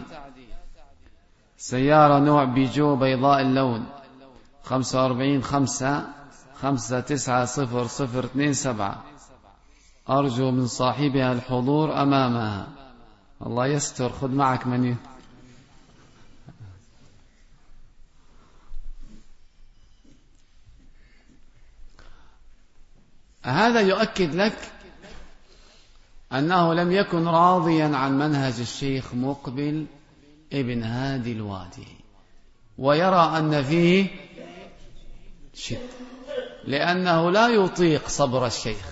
سيارة نوع بيجو بيضاء اللون، خمسة وأربعين خمسة خمسة تسعة صفر صفر اثنين سبعة، أرجو من صاحبها الحضور أمامها. الله يستر، خذ معك من. هذا يؤكد لك أنه لم يكن راضيا عن منهج الشيخ مقبل ابن هادي الوادي، ويرى أن فيه شدة، لأنه لا يطيق صبر الشيخ.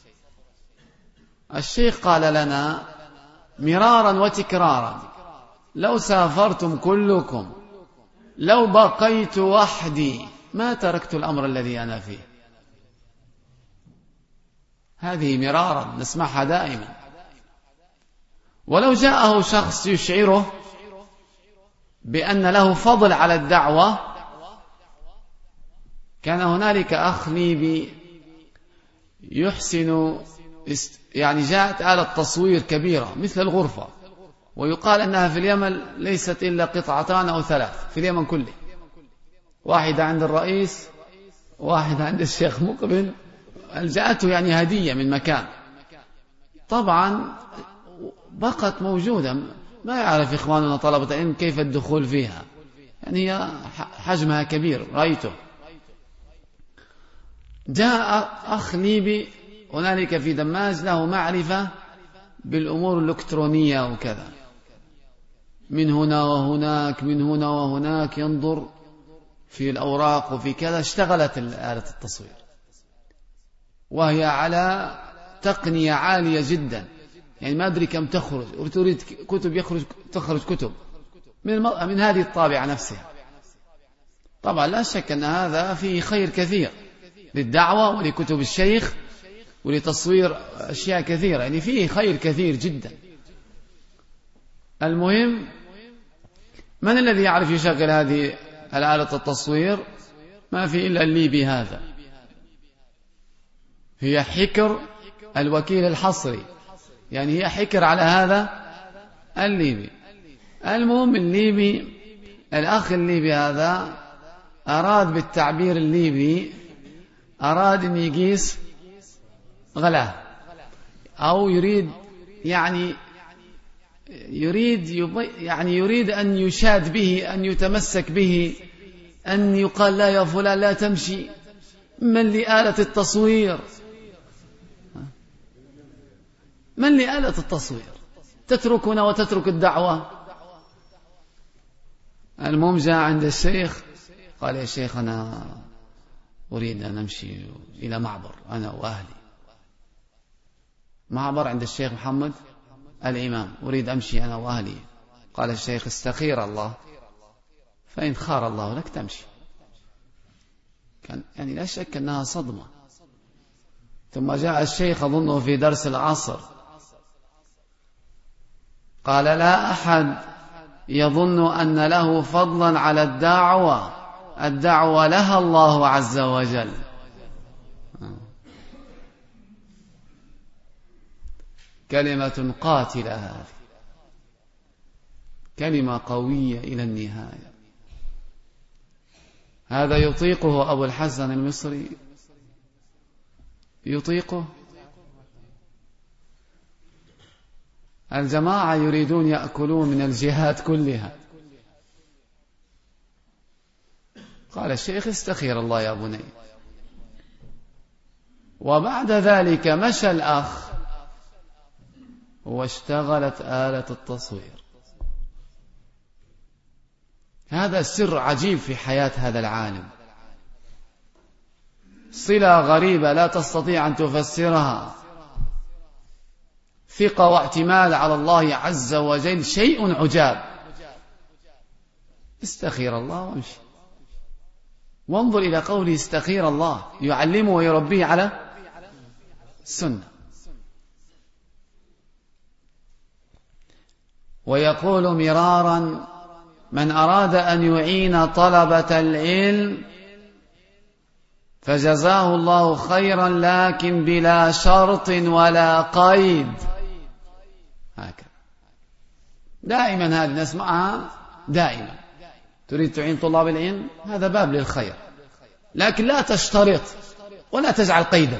الشيخ قال لنا مرارا وتكرارا: لو سافرتم كلكم، لو بقيت وحدي، ما تركت الأمر الذي أنا فيه. هذه مرارا نسمعها دائما. ولو جاءه شخص يشعره بأن له فضل على الدعوة، كان هنالك أخ ليبي يحسن، يعني جاءت آلة تصوير كبيرة مثل الغرفة، ويقال أنها في اليمن ليست إلا قطعتان أو ثلاث في اليمن كله، واحدة عند الرئيس، واحدة عند الشيخ مقبل، جاءته يعني هدية من مكان. طبعا بقت موجودة، ما يعرف إخواننا طلبة العلم كيف الدخول فيها، يعني هي حجمها كبير رأيته. جاء أخ ليبي هنالك في دماج له معرفة بالأمور الإلكترونية وكذا، من هنا وهناك من هنا وهناك ينظر في الأوراق وفي كذا. اشتغلت آلة التصوير وهي على تقنية عالية جدا، يعني ما أدري كم تخرج، وتريد كتب يخرج تخرج كتب من من هذه الطابعة نفسها. طبعا لا شك أن هذا فيه خير كثير للدعوة ولكتب الشيخ ولتصوير أشياء كثيرة، يعني فيه خير كثير جدا. المهم، من الذي يعرف يشغل هذه الآلة التصوير؟ ما في إلا الليبي هذا، هي حكر الوكيل الحصري، يعني هي حكر على هذا الليبي. المهم الليبي، الأخ الليبي هذا أراد بالتعبير الليبي أراد أن يقيس غلاه، أو يريد يعني يريد يعني يريد أن يشاد به، أن يتمسك به، أن يقال لا يا فلان لا تمشي، من لآلة التصوير، من لآلة التصوير تتركنا وتترك الدعوة. المهم جاء عند الشيخ قال يا شيخ أنا أريد أن أمشي إلى معبر أنا وأهلي، معبر عند الشيخ محمد الإمام، أريد أمشي أنا وأهلي. قال الشيخ استخير الله، فإن خار الله لك تمشي. كان يعني لا شك أنها صدمة. ثم جاء الشيخ أظنه في درس العصر قال لا أحد يظن أن له فضلا على الدعوة، الدعوة لها الله عز وجل. كلمة قاتلة هذه، كلمة قوية إلى النهاية. هذا يطيقه أبو الحسن المصري؟ يطيقه؟ الجماعة يريدون يأكلون من الجهات كلها. قال الشيخ استخير الله يا بني. وبعد ذلك مشى الأخ واشتغلت آلة التصوير. هذا سر عجيب في حياة هذا العالم، صلة غريبة لا تستطيع أن تفسرها، ثقة واعتماد على الله عز وجل، شيء عجاب. استخير الله وامشي. وانظر إلى قوله استخير الله، يعلمه ويربيه على السنة. ويقول مرارا من أراد أن يعين طلبة العلم فجزاه الله خيرا، لكن بلا شرط ولا قيد. هكذا دائما هذه نسمعها دائما، تريد تعين طلاب العلم هذا باب للخير، لكن لا تشترط ولا تجعل قيدا.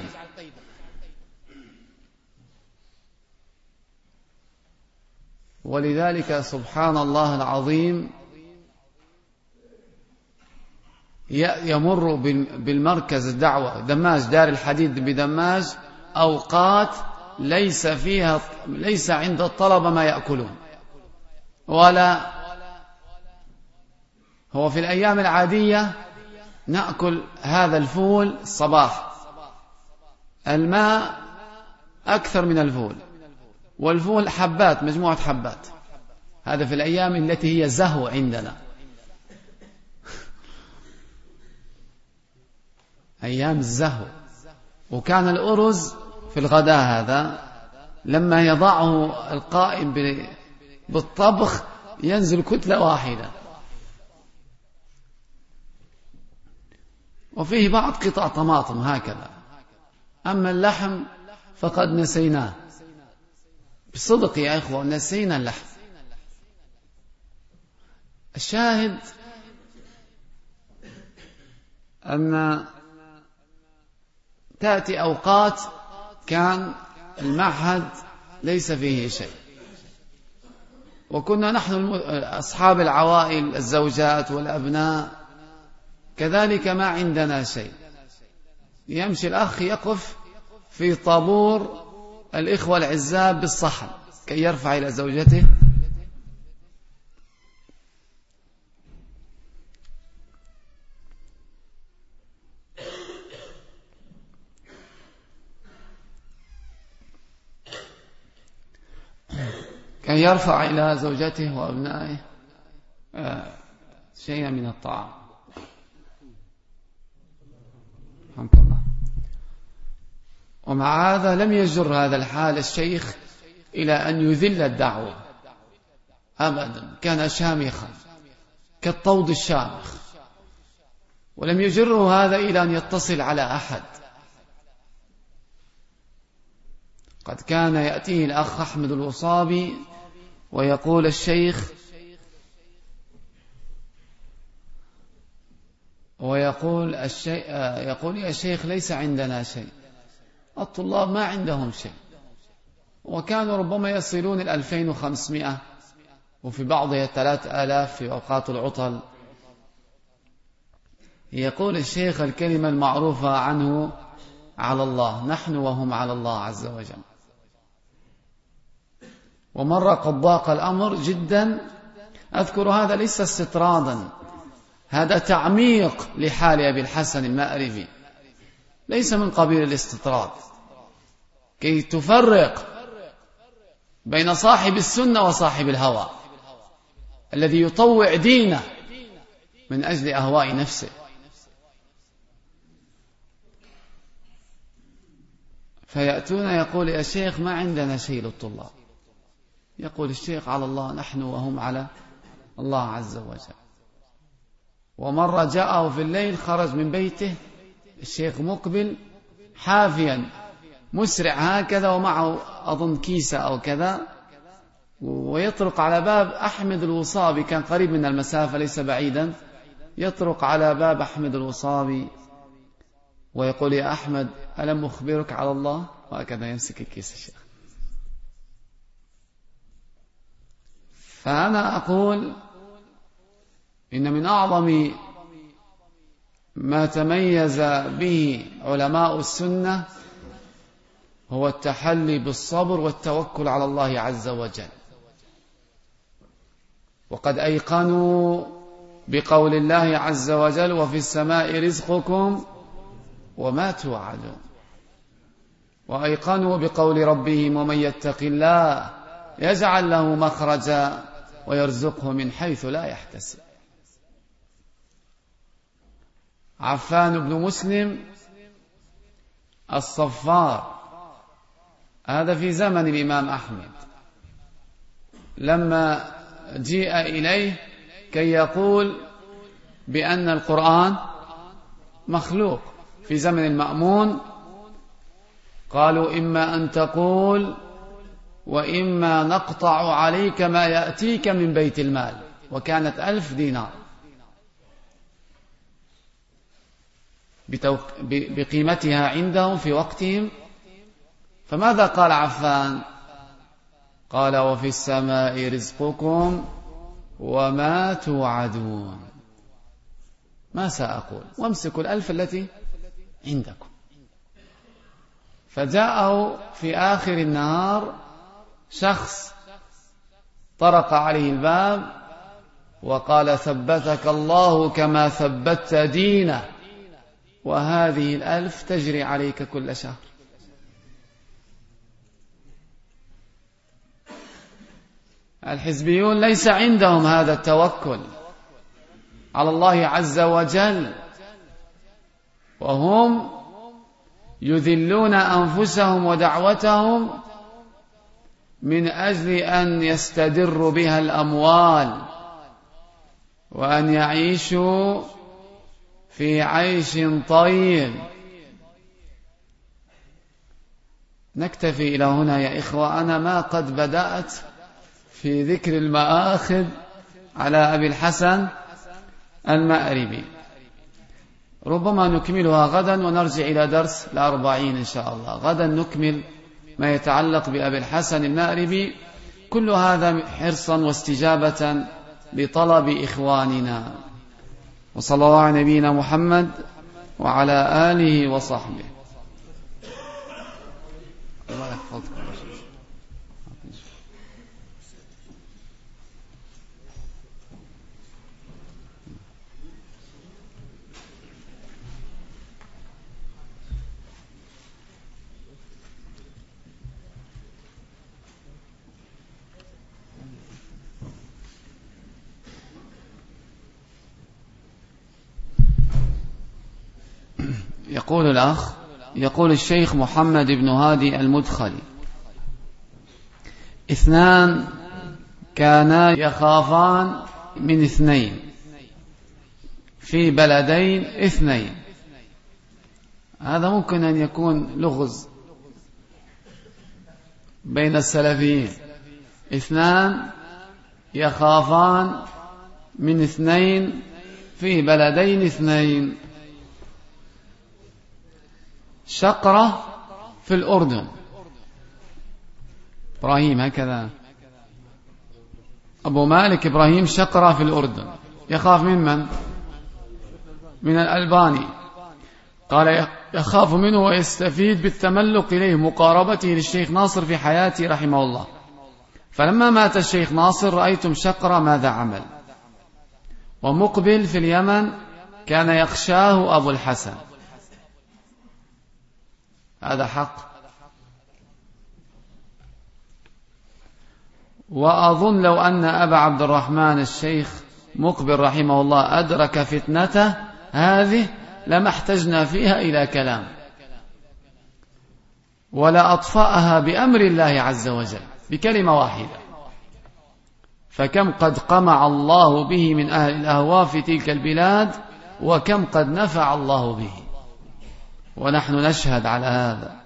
ولذلك سبحان الله العظيم يمر بالمركز الدعوة دماج دار الحديد بدماج أوقات ليس فيها ليس عند الطلبة ما يأكلون، ولا هو في الأيام العادية نأكل هذا الفول الصباح، الماء أكثر من الفول، والفول حبات مجموعة حبات. هذا في الأيام التي هي زهو عندنا، أيام الزهو. وكان الأرز في الغداء هذا لما يضعه القائم بالطبخ ينزل كتلة واحدة، وفيه بعض قطع طماطم هكذا. أما اللحم فقد نسيناه، بصدق يا إخوة نسينا اللحم. الشاهد أن تأتي أوقات كان المعهد ليس فيه شيء، وكنا نحن أصحاب العوائل الزوجات والأبناء كذلك ما عندنا شيء، يمشي الأخ يقف في طابور الإخوة العزاب بالصحن كي يرفع إلى زوجته كي يرفع إلى زوجته وأبنائه شيئا من الطعام. الحمد لله. ومع هذا لم يجر هذا الحال الشيخ إلى أن يذل الدعوة أبدا، كان شامخا كالطود الشامخ، ولم يجره هذا إلى أن يتصل على أحد. قد كان يأتيه الأخ أحمد الوصابي ويقول الشيخ ويقول الشيء يقول يا شيخ ليس عندنا شيء، الطلاب ما عندهم شيء، وكانوا ربما يصلون الألفين وخمسمائة وفي بعضها الثلاث آلاف في أوقات العطل. يقول الشيخ الكلمة المعروفة عنه على الله، نحن وهم على الله عز وجل. ومرة قد ضاق الأمر جدا، أذكر هذا ليس استطرادا، هذا تعميق لحال أبي الحسن المأربي، ليس من قبيل الاستطراد، كي تفرق بين صاحب السنة وصاحب الهوى الذي يطوع دينه من أجل أهواء نفسه. فيأتون يقول يا شيخ ما عندنا شيء للطلاب، يقول الشيخ على الله نحن وهم على الله عز وجل. ومرة جاءه في الليل، خرج من بيته الشيخ مقبل حافيا مسرع هكذا ومعه أظن كيسة أو كذا، ويطرق على باب أحمد الوصابي، كان قريب من المسافة ليس بعيدا، يطرق على باب أحمد الوصابي ويقول يا أحمد ألم أخبرك على الله، وهكذا يمسك الكيس الشيخ. فأنا أقول إن من أعظم ما تميز به علماء السنة هو التحلي بالصبر والتوكل على الله عز وجل. وقد أيقنوا بقول الله عز وجل وفي السماء رزقكم وما توعدون، وأيقنوا بقول ربهم ومن يتق الله يجعل له مخرجا ويرزقه من حيث لا يحتسب. عفان بن مسلم الصفار هذا في زمن الإمام أحمد، لما جيء إليه كي يقول بأن القرآن مخلوق في زمن المأمون، قالوا إما أن تقول وإما نقطع عليك ما يأتيك من بيت المال، وكانت ألف دينار بقيمتها عندهم في وقتهم. فماذا قال عفان؟ قال وفي السماء رزقكم وما توعدون، ما سأقول وامسكوا الألف التي عندكم. فجاءه في آخر النهار شخص طرق عليه الباب وقال ثبتك الله كما ثبت دينه، وهذه الألف تجري عليك كل شهر. الحزبيون ليس عندهم هذا التوكل على الله عز وجل، وهم يذلون أنفسهم ودعوتهم من أجل أن يستدروا بها الأموال وأن يعيشوا في عيش طيب. نكتفي إلى هنا يا إخوة، أنا ما قد بدأت في ذكر المآخذ على أبي الحسن المأربي، ربما نكملها غدا ونرجع إلى درس الأربعين إن شاء الله. غدا نكمل ما يتعلق بأبي الحسن المأربي كل هذا حرصا واستجابة لطلب إخواننا. وصلى الله على نبينا محمد وعلى آله وصحبه. الله يحفظكم. يقول الأخ يقول الشيخ محمد بن هادي المدخلي: اثنان كانا يخافان من اثنين في بلدين اثنين. هذا ممكن أن يكون لغز بين السلفيين. اثنان يخافان من اثنين في بلدين اثنين. شقرة في الأردن. إبراهيم هكذا أبو مالك إبراهيم شقرة في الأردن يخاف من من؟ من الألباني. قال يخاف منه ويستفيد بالتملق إليه مقاربته للشيخ ناصر في حياته رحمه الله. فلما مات الشيخ ناصر رأيتم شقرة ماذا عمل. ومقبل في اليمن كان يخشاه أبو الحسن. هذا حق. وأظن لو أن أبا عبد الرحمن الشيخ مقبل رحمه الله أدرك فتنته هذه لما احتجنا فيها إلى كلام، ولا أطفأها بأمر الله عز وجل بكلمة واحدة. فكم قد قمع الله به من أهل الأهواء في تلك البلاد، وكم قد نفع الله به، ونحن نشهد على هذا.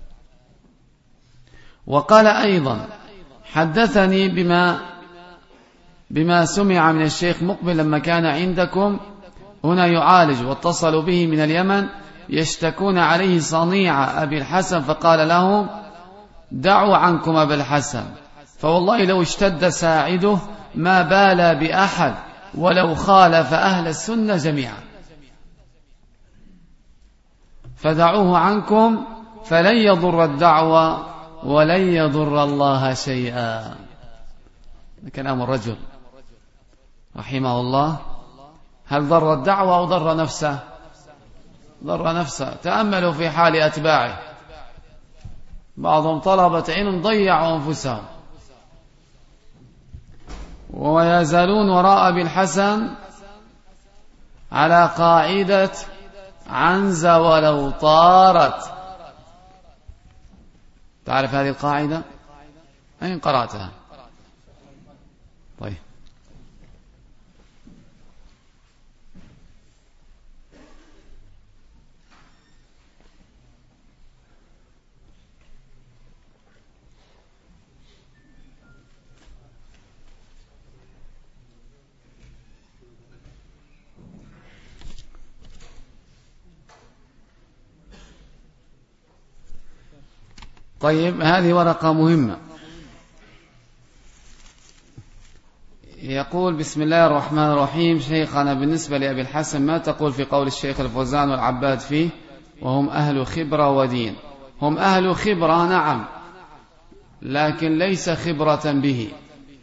وقال أيضا: حدثني بما بما سمع من الشيخ مقبل لما كان عندكم هنا يعالج، واتصلوا به من اليمن يشتكون عليه صنيع أبي الحسن، فقال لهم: دعوا عنكم أبي الحسن، فوالله لو اشتد ساعده ما بالى بأحد ولو خالف أهل السنة جميعا، فدعوه عنكم فلن يضر الدعوة ولن يضر الله شيئا. كلام الرجل رحمه الله. هل ضر الدعوة أو ضر نفسه؟ ضر نفسه. تأملوا في حال أتباعه، بعضهم طلبة علم ضيعوا أنفسهم ويزالون وراء أبي الحسن على قاعدة عنز ولو طارت. تعرف هذه القاعدة؟ أين قرأتها؟ طيب. طيب، هذه ورقة مهمة. يقول: بسم الله الرحمن الرحيم. شيخنا، بالنسبة لأبي الحسن ما تقول في قول الشيخ الفوزان والعباد فيه وهم أهل خبرة ودين؟ هم أهل خبرة نعم، لكن ليس خبرة به.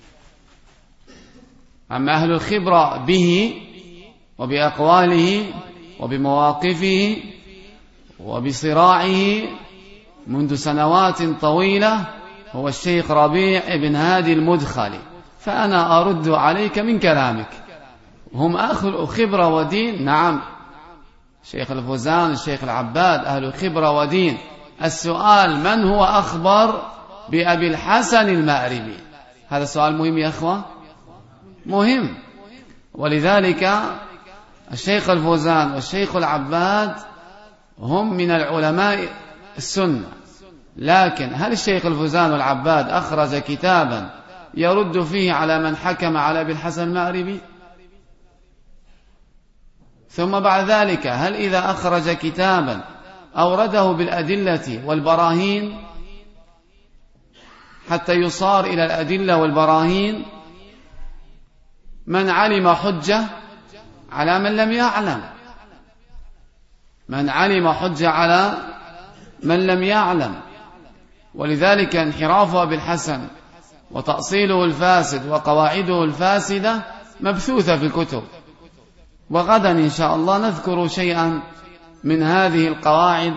أما أهل الخبرة به وبأقواله وبمواقفه وبصراعه منذ سنوات طويلة هو الشيخ ربيع بن هادي المدخلي، فأنا أرد عليك من كلامك. هم أهل خبرة ودين نعم، الشيخ الفوزان الشيخ العباد أهل خبرة ودين. السؤال: من هو أخبر بأبي الحسن المأربي؟ هذا سؤال مهم يا أخوة، مهم. ولذلك الشيخ الفوزان والشيخ العباد هم من العلماء السنة، لكن هل الشيخ الفوزان والعباد أخرج كتابا يرد فيه على من حكم على أبي الحسن المأربي؟ ثم بعد ذلك هل إذا أخرج كتابا أورده بالأدلة والبراهين حتى يصار إلى الأدلة والبراهين من علم حجة على من لم يعلم، من علم حجة على من لم يعلم. ولذلك انحراف أبي الحسن وتأصيله الفاسد وقواعده الفاسدة مبثوثة في الكتب، وغدا إن شاء الله نذكر شيئا من هذه القواعد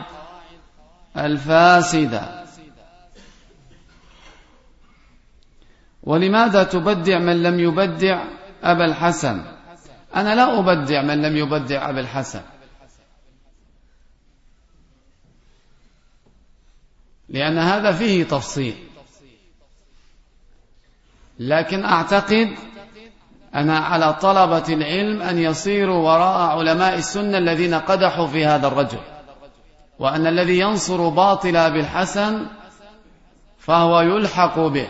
الفاسدة. ولماذا تبدع من لم يبدع أبا الحسن؟ أنا لا أبدع من لم يبدع أبا الحسن، لأن هذا فيه تفصيل، لكن أعتقد أن على طلبة العلم أن يصيروا وراء علماء السنة الذين قدحوا في هذا الرجل، وأن الذي ينصر باطل أبي الحسن فهو يلحق به،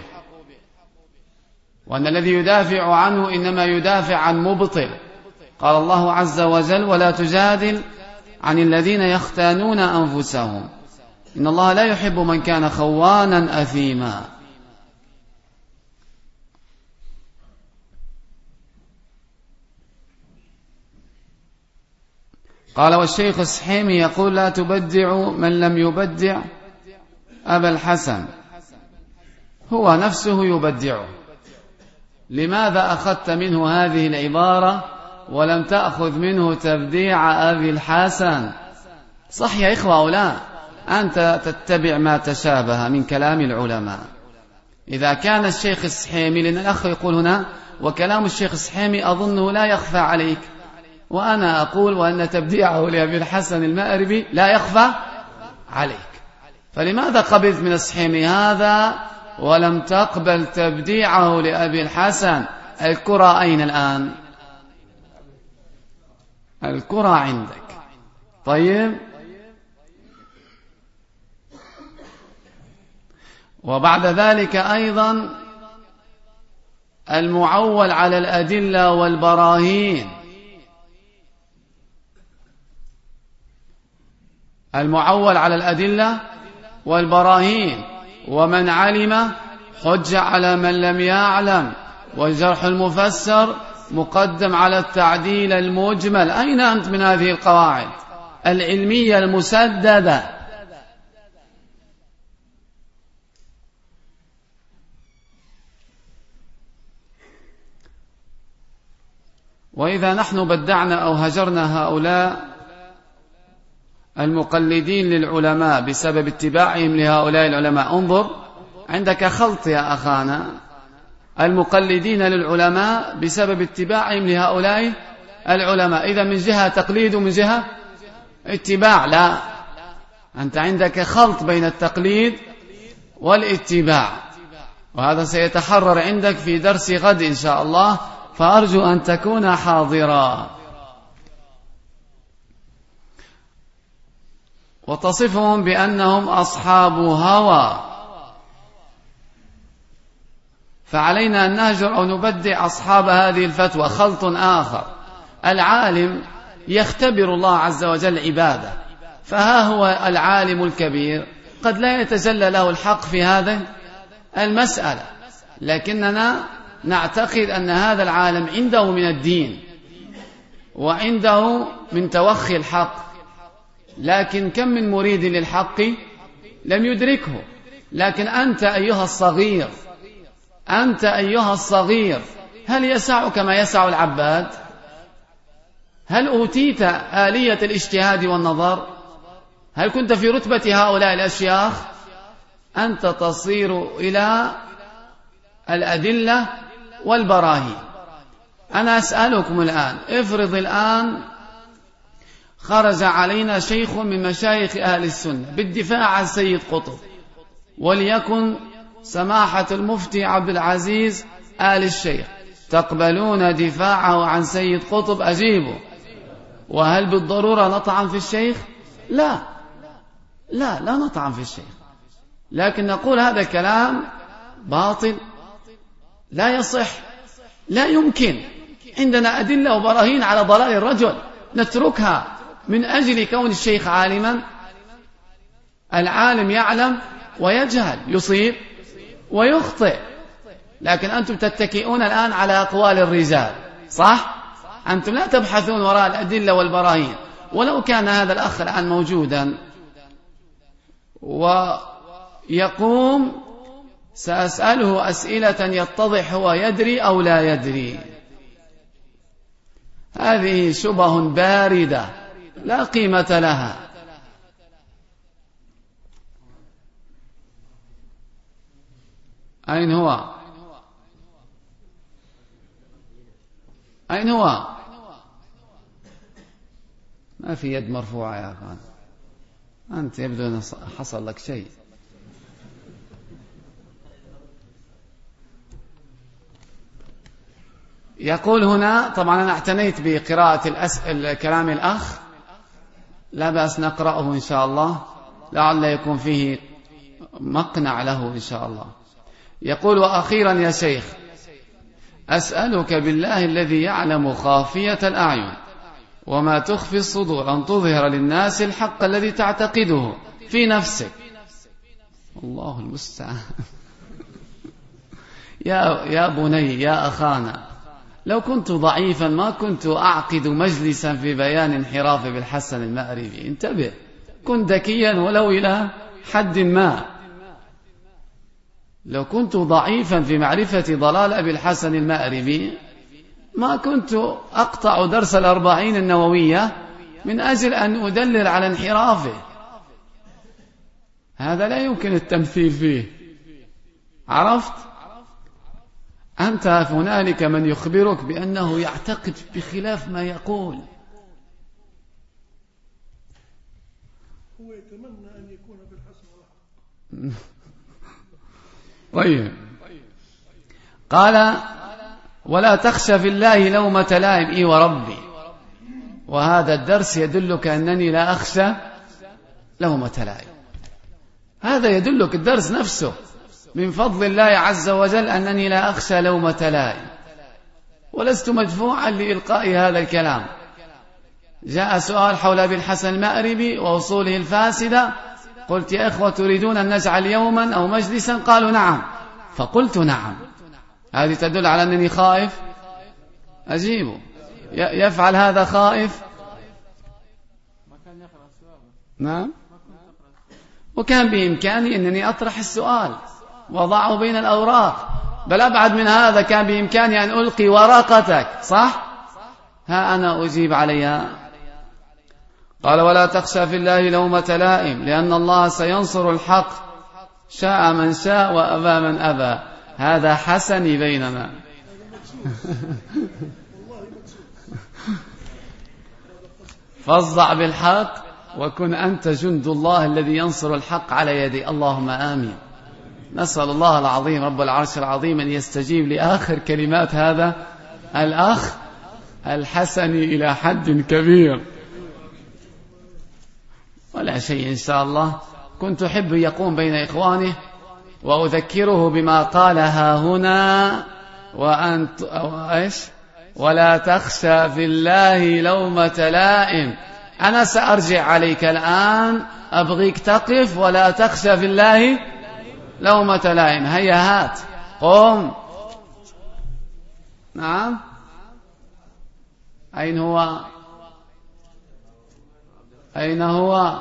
وأن الذي يدافع عنه إنما يدافع عن مبطل. قال الله عز وجل: ولا تجادل عن الذين يختانون أنفسهم إن الله لا يحب من كان خوانا أثيما. قال: والشيخ السحيمي يقول: لا تبدع من لم يبدع أبا الحسن، هو نفسه يبدعه. لماذا أخذت منه هذه العبارة ولم تأخذ منه تبديع أبي الحسن؟ صح يا إخوة أو لا؟ أنت تتبع ما تشابه من كلام العلماء. إذا كان الشيخ السحيمي، لأن الأخ يقول هنا وكلام الشيخ السحيمي أظنه لا يخفى عليك، وأنا أقول وأن تبديعه لأبي الحسن المأربي لا يخفى عليك، فلماذا قبلت من السحيمي هذا ولم تقبل تبديعه لأبي الحسن؟ الكرة أين الآن؟ الكرة عندك. طيب، وبعد ذلك أيضا المعول على الأدلة والبراهين، المعول على الأدلة والبراهين، ومن علم حج على من لم يعلم، والجرح المفسر مقدم على التعديل المجمل. أين أنت من هذه القواعد العلمية المسددة؟ وإذا نحن بدعنا أو هجرنا هؤلاء المقلدين للعلماء بسبب اتباعهم لهؤلاء العلماء، انظر عندك خلط يا أخانا، المقلدين للعلماء بسبب اتباعهم لهؤلاء العلماء، إذا من جهة تقليد ومن جهة اتباع. لا، أنت عندك خلط بين التقليد والاتباع، وهذا سيتحرر عندك في درس غد إن شاء الله، فأرجو أن تكون حاضرا. وتصفهم بأنهم أصحاب هوى، فعلينا أن نهجر أو نبدع أصحاب هذه الفتوى. خلط آخر، العالم يختبر الله عز وجل عباده، فها هو العالم الكبير قد لا يتجلى له الحق في هذه المسألة، لكننا نعتقد أن هذا العالم عنده من الدين وعنده من توخي الحق، لكن كم من مريد للحق لم يدركه. لكن أنت أيها الصغير، أنت أيها الصغير، هل يسعك ما يسع العباد؟ هل أوتيت آلية الاجتهاد والنظر؟ هل كنت في رتبة هؤلاء الأشياخ؟ أنت تصير إلى الأدلة والبراهين. أنا أسألكم الآن، افرض الآن خرج علينا شيخ من مشايخ أهل السنة بالدفاع عن سيد قطب، وليكن سماحة المفتي عبد العزيز آل الشيخ، تقبلون دفاعه عن سيد قطب؟ أجيبوا. وهل بالضرورة نطعن في الشيخ؟ لا لا لا نطعن في الشيخ، لكن نقول هذا كلام باطل لا يصح، لا يمكن. عندنا أدلة وبراهين على ضلال الرجل، نتركها من أجل كون الشيخ عالما؟ العالم يعلم ويجهل، يصيب ويخطئ، لكن أنتم تتكئون الآن على أقوال الرجال، صح؟ أنتم لا تبحثون وراء الأدلة والبراهين. ولو كان هذا الأخ الآن موجودا ويقوم سأسأله أسئلة يتضح هو يدري أو لا يدري. هذه شبه باردة لا قيمة لها. أين هو؟ أين هو؟ ما في يد مرفوعة يا أخوان، أنت يبدو أن حصل لك شيء. يقول هنا، طبعا أنا اعتنيت بقراءة الأسئلة كلام الأخ، لا بأس نقرأه إن شاء الله لعل يكون فيه مقنع له إن شاء الله. يقول: وأخيرا يا شيخ، أسألك بالله الذي يعلم خافية الأعين وما تخفي الصدور أن تظهر للناس الحق الذي تعتقده في نفسك. الله المستعان. يا يا بني يا أخانا، لو كنت ضعيفا ما كنت أعقد مجلسا في بيان انحراف بالحسن المأربي. انتبه، كن ذكيا ولو إلى حد ما. لو كنت ضعيفا في معرفة ضلال أبي الحسن المأربي ما كنت أقطع درس الأربعين النووية من أجل أن أدلل على انحرافه. هذا لا يمكن التمثيل فيه. عرفت؟ أنت هنالك من يخبرك بأنه يعتقد بخلاف ما يقول. هو يتمنى أن يكون بالحسن والحق. طيب، قال: ولا تخشى في الله لومة لائم. إي وربي، وهذا الدرس يدلك أنني لا أخشى لومة لائم. هذا يدلك الدرس نفسه من فضل الله عز وجل أنني لا أخشى لومة لائم، ولست مدفوعا لإلقاء هذا الكلام. جاء سؤال حول أبي الحسن المأربي وأصوله الفاسدة، قلت: يا إخوة تريدون أن نجعل يوما أو مجلسا؟ قالوا نعم، فقلت نعم. هذه تدل على أنني خائف؟ أجيبه. يفعل هذا خائف؟ نعم. وكان بإمكاني أنني أطرح السؤال وضعه بين الأوراق، بل أبعد من هذا، كان بإمكاني أن ألقي ورقتك، صح؟ ها أنا أجيب عليها. قال: ولا تخشى في الله لومة لائم لأن الله سينصر الحق شاء من شاء وأبى من أبى. هذا حسني بيننا. فاصدع بالحق وكن أنت جند الله الذي ينصر الحق على يدي. اللهم آمين. نسأل الله العظيم رب العرش العظيم أن يستجيب لآخر كلمات هذا الأخ الحسني إلى حد كبير. ولا شيء إن شاء الله. كنت أحب يقوم بين إخوانه وأذكره بما قالها هنا، وأنت إيش؟ ولا تخشى في الله لومة لائم. أنا سأرجع عليك الآن، أبغيك تقف ولا تخشى في الله لومة لائم. هيا هات، قم. نعم. أين هو؟ أين هو؟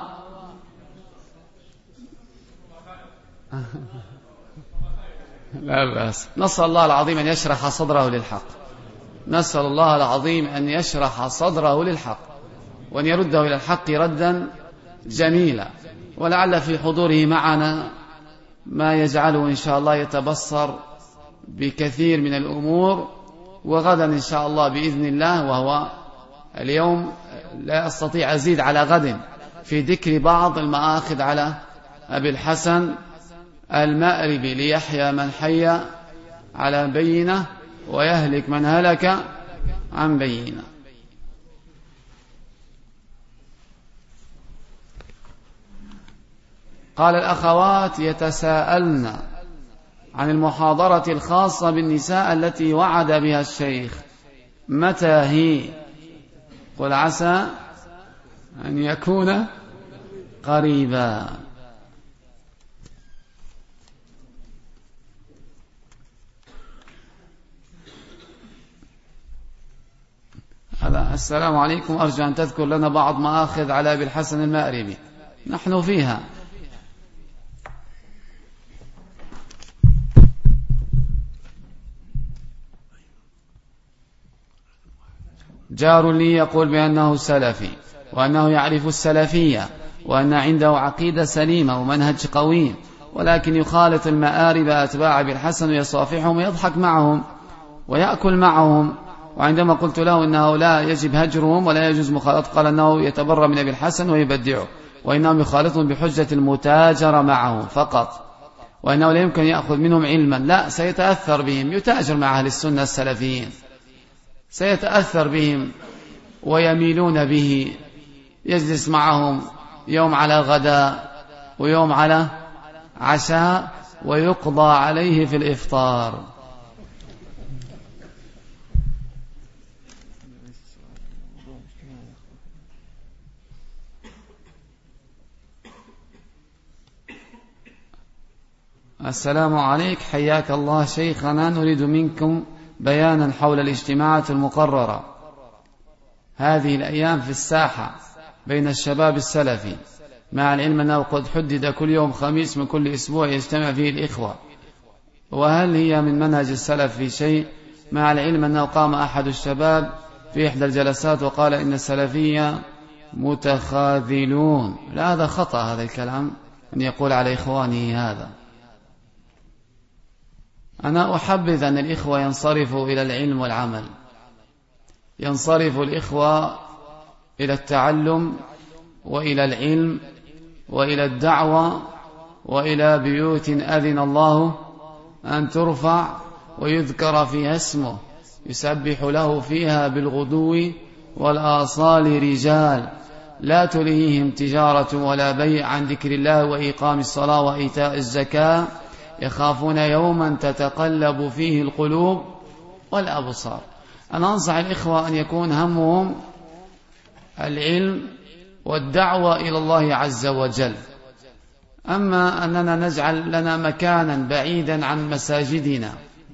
لا بأس. نسأل الله العظيم أن يشرح صدره للحق. نسأل الله العظيم أن يشرح صدره للحق وأن يرده إلى الحق ردا جميلا، ولعل في حضوره معنا ما يجعله إن شاء الله يتبصر بكثير من الأمور. وغدا إن شاء الله بإذن الله، وهو اليوم لا أستطيع أزيد على غد في ذكر بعض المآخذ على أبي الحسن المأربي، ليحيى من حي على بينة ويهلك من هلك عن بينة. قال: الأخوات يتساءلن عن المحاضرة الخاصة بالنساء التي وعد بها الشيخ، متى هي؟ قل عسى أن يكون قريبا. السلام عليكم، أرجو أن تذكر لنا بعض مآخذ على أبي الحسن المأربي، نحن فيها. جار لي يقول بأنه سلفي وأنه يعرف السلفية وأن عنده عقيدة سليمة ومنهج قوي، ولكن يخالط المآرب أتباع أبي الحسن ويصافحهم ويضحك معهم ويأكل معهم. وعندما قلت له إنه لا يجب هجرهم ولا يجوز مخالطة، قال أنه يتبرى من أبي الحسن ويبدعه، وإنهم يخالطون بحجة المتاجرة معهم فقط، وإنه لا يمكن يأخذ منهم علما، لا، سيتأثر بهم، يتاجر مع أهل السنة السلفيين، سيتأثر بهم ويميلون به، يجلس معهم يوم على غداء ويوم على عشاء ويقضى عليه في الإفطار. السلام عليك، حياك الله شيخنا، نريد منكم بيانا حول الاجتماعات المقررة هذه الأيام في الساحة بين الشباب السلفي، مع العلم أنه قد حدد كل يوم خميس من كل أسبوع يجتمع فيه الإخوة، وهل هي من منهج السلف في شيء؟ مع العلم أنه قام أحد الشباب في إحدى الجلسات وقال إن السلفية متخاذلون. لا، هذا خطأ، هذا الكلام أن يقول على إخوانه هذا. أنا أحبذ أن الإخوة ينصرفوا إلى العلم والعمل، ينصرف الإخوة إلى التعلم وإلى العلم وإلى الدعوة وإلى بيوت أذن الله أن ترفع ويذكر فيها اسمه، يسبح له فيها بالغدو والآصال رجال لا تلهيهم تجارة ولا بيع عن ذكر الله وإقام الصلاة وإيتاء الزكاة يخافون يوما تتقلب فيه القلوب والأبصار. أنا أنصح الإخوة أن يكون همهم العلم والدعوة إلى الله عز وجل. أما أننا نجعل لنا مكانا بعيدا عن مساجدنا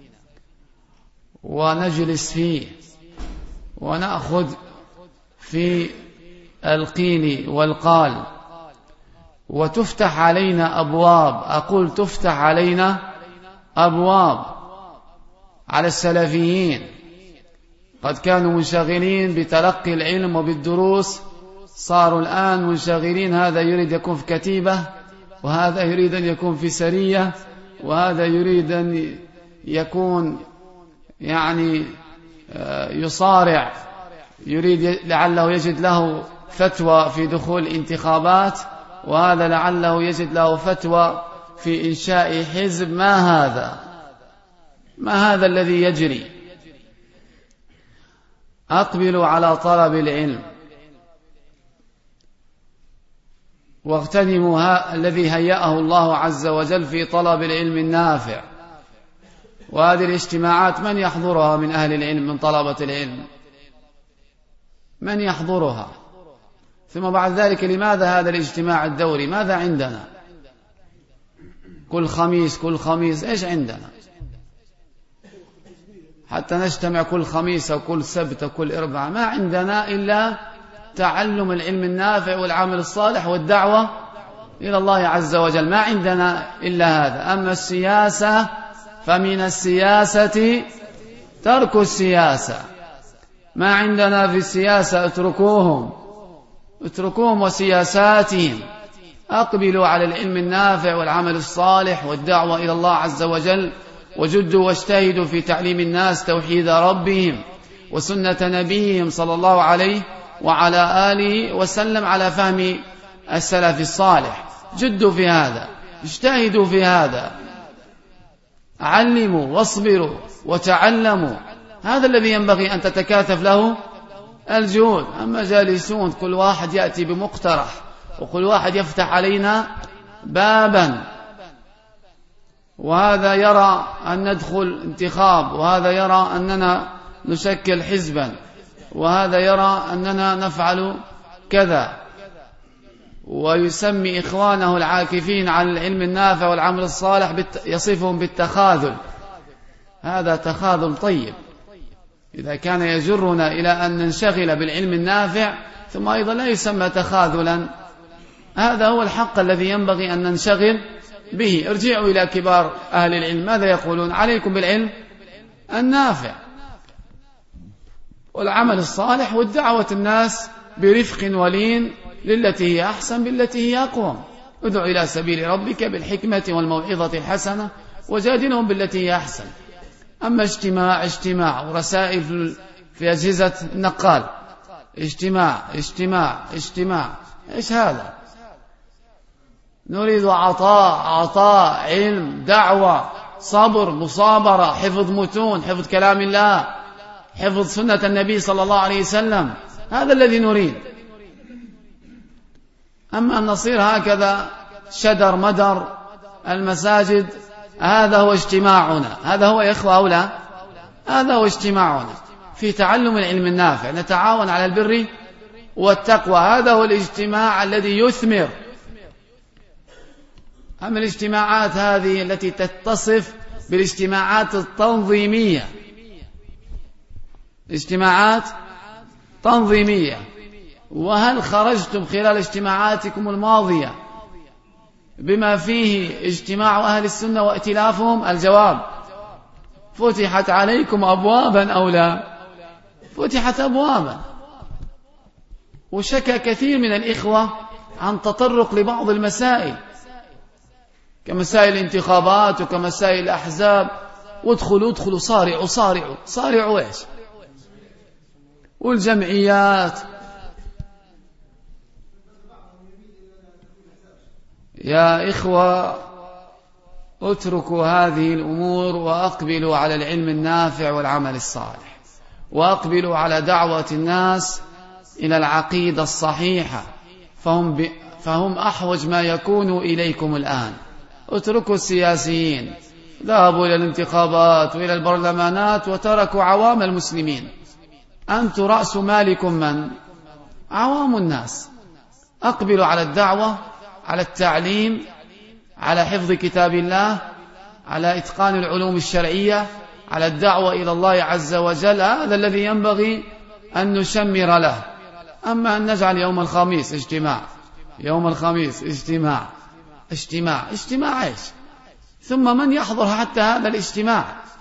ونجلس فيه ونأخذ في القيل والقال وتفتح علينا أبواب، أقول تفتح علينا أبواب على السلفيين، قد كانوا منشغلين بتلقي العلم وبالدروس، صاروا الآن منشغلين، هذا يريد يكون في كتيبة، وهذا يريد أن يكون في سرية، وهذا يريد أن يكون يعني يصارع، يريد لعله يجد له فتوى في دخول انتخابات، وهذا لعله يجد له فتوى في إنشاء حزب. ما هذا؟ ما هذا الذي يجري؟ أقبلوا على طلب العلم واغتنموا الذي هيأه الله عز وجل في طلب العلم النافع. وهذه الاجتماعات من يحضرها من أهل العلم من طلبة العلم؟ من يحضرها؟ ثم بعد ذلك لماذا هذا الاجتماع الدوري؟ ماذا عندنا؟ كل خميس كل خميس إيش عندنا حتى نجتمع كل خميس أو كل سبت أو كل أربعة؟ ما عندنا إلا تعلم العلم النافع والعمل الصالح والدعوة إلى الله عز وجل، ما عندنا إلا هذا. أما السياسة فمن السياسة ترك السياسة، ما عندنا في السياسة، اتركوهم اتركوهم وسياساتهم، أقبلوا على العلم النافع والعمل الصالح والدعوة إلى الله عز وجل، وجدوا واجتهدوا في تعليم الناس توحيد ربهم وسنة نبيهم صلى الله عليه وعلى آله وسلم على فهم السلف الصالح. جدوا في هذا، اجتهدوا في هذا، علموا واصبروا وتعلموا، هذا الذي ينبغي أن تتكاثف له الجهود. أما جالسون كل واحد يأتي بمقترح وكل واحد يفتح علينا بابا، وهذا يرى أن ندخل انتخاب، وهذا يرى أننا نشكل حزبا، وهذا يرى أننا نفعل كذا، ويسمي إخوانه العاكفين على العلم النافع والعمل الصالح يصفهم بالتخاذل. هذا تخاذل طيب، إذا كان يجرنا إلى أن ننشغل بالعلم النافع ثم أيضا لا يسمى تخاذلا. هذا هو الحق الذي ينبغي أن ننشغل به. ارجعوا إلى كبار أهل العلم ماذا يقولون؟ عليكم بالعلم النافع والعمل الصالح والدعوة الناس برفق ولين للتي هي أحسن بالتي هي أقوم. ادع إلى سبيل ربك بالحكمة والموعظة الحسنة وجادلهم بالتي هي أحسن. أما اجتماع اجتماع ورسائل في أجهزة النقال، اجتماع اجتماع اجتماع، إيش هذا؟ نريد عطاء عطاء علم، دعوة، صبر، مصابرة، حفظ متون، حفظ كلام الله، حفظ سنة النبي صلى الله عليه وسلم. هذا الذي نريد. أما أن نصير هكذا شدر مدر المساجد، هذا هو اجتماعنا. هذا هو يا إخوة أو لا؟ هذا هو اجتماعنا في تعلم العلم النافع، نتعاون على البر والتقوى. هذا هو الاجتماع الذي يثمر. أما الاجتماعات هذه التي تتصف بالاجتماعات التنظيمية، اجتماعات تنظيمية، وهل خرجتم خلال اجتماعاتكم الماضية بما فيه اجتماع أهل السنة وائتلافهم؟ الجواب: فتحت عليكم أبوابا أو لا؟ فتحت أبوابا. وشكى كثير من الإخوة عن تطرق لبعض المسائل كمسائل الانتخابات وكمسائل الأحزاب. وادخلوا ادخلوا صارعوا صارعوا صارعوا ايش؟ والجمعيات. يا إخوة اتركوا هذه الأمور وأقبلوا على العلم النافع والعمل الصالح، وأقبلوا على دعوة الناس إلى العقيدة الصحيحة، فهم, ب... فهم أحوج ما يكونوا إليكم الآن. اتركوا السياسيين، ذهبوا إلى الانتخابات وإلى البرلمانات وتركوا عوام المسلمين. أنتم رأس مالكم من؟ عوام الناس. أقبلوا على الدعوة، على التعليم، على حفظ كتاب الله، على إتقان العلوم الشرعية، على الدعوة إلى الله عز وجل. هذا الذي ينبغي أن نشمر له. أما أن نجعل يوم الخميس اجتماع، يوم الخميس اجتماع اجتماع اجتماع ايش؟ ثم من يحضر حتى هذا الاجتماع؟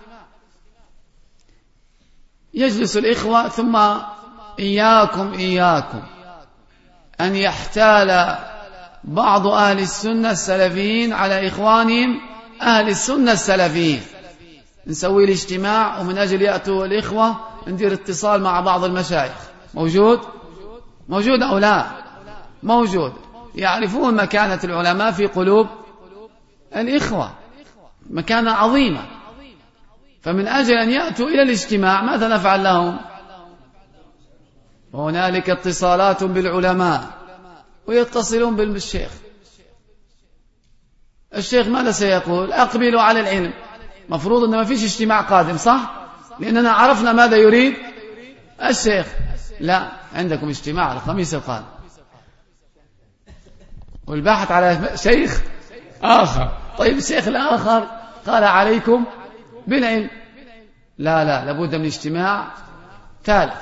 يجلس الإخوة ثم إياكم إياكم أن يحتال بعض أهل السنة السلفيين على إخوانهم أهل السنة السلفيين. نسوي الاجتماع ومن أجل يأتوا الإخوة ندير اتصال مع بعض المشايخ. موجود؟ موجود أو لا؟ موجود. يعرفون مكانة العلماء في قلوب الإخوة، مكانة عظيمة. فمن أجل أن يأتوا إلى الاجتماع ماذا نفعل لهم؟ وهنالك اتصالات بالعلماء ويتصلون بالشيخ. الشيخ ماذا سيقول؟ أقبلوا على العلم. مفروض أن ما فيش اجتماع قادم، صح؟ لأننا عرفنا ماذا يريد الشيخ. لا، عندكم اجتماع الخميس القادم والباحث على شيخ آخر. طيب الشيخ الآخر قال عليكم بالعلم. لا لا، لابد من اجتماع ثالث.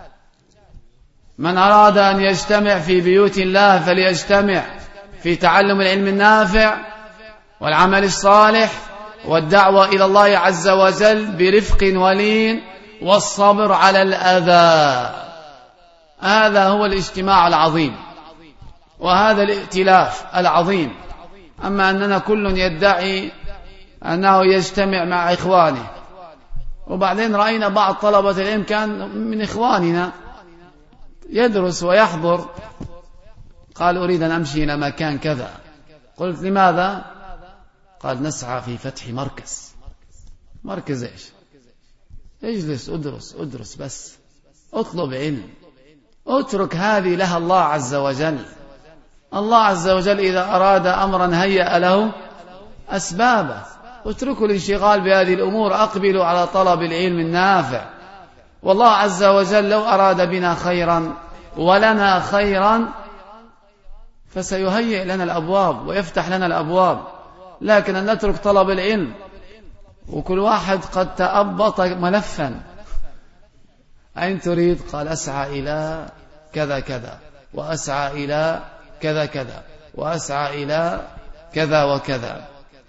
من أراد أن يجتمع في بيوت الله فليجتمع في تعلم العلم النافع والعمل الصالح والدعوة إلى الله عز وجل برفق ولين والصبر على الأذى. هذا هو الاجتماع العظيم وهذا الائتلاف العظيم. أما أننا كل يدعي أنه يجتمع مع إخوانه، وبعدين رأينا بعض طلبة العلم كان من إخواننا يدرس ويحضر، قال أريد أن أمشي إلى مكان كذا. قلت لماذا؟ قال نسعى في فتح مركز. مركز إيش؟ اجلس ادرس ادرس بس، اطلب علم، اترك هذه لها الله عز وجل. الله عز وجل إذا أراد أمرا هيأ له أسبابه. اتركوا الانشغال بهذه الأمور، أقبلوا على طلب العلم النافع. والله عز وجل لو أراد بنا خيرا ولنا خيرا فسيهيئ لنا الأبواب ويفتح لنا الأبواب. لكن أن نترك طلب العلم وكل واحد قد تأبط ملفا أين تريد؟ قال أسعى إلى كذا كذا، وأسعى إلى كذا كذا، وأسعى إلى كذا وكذا.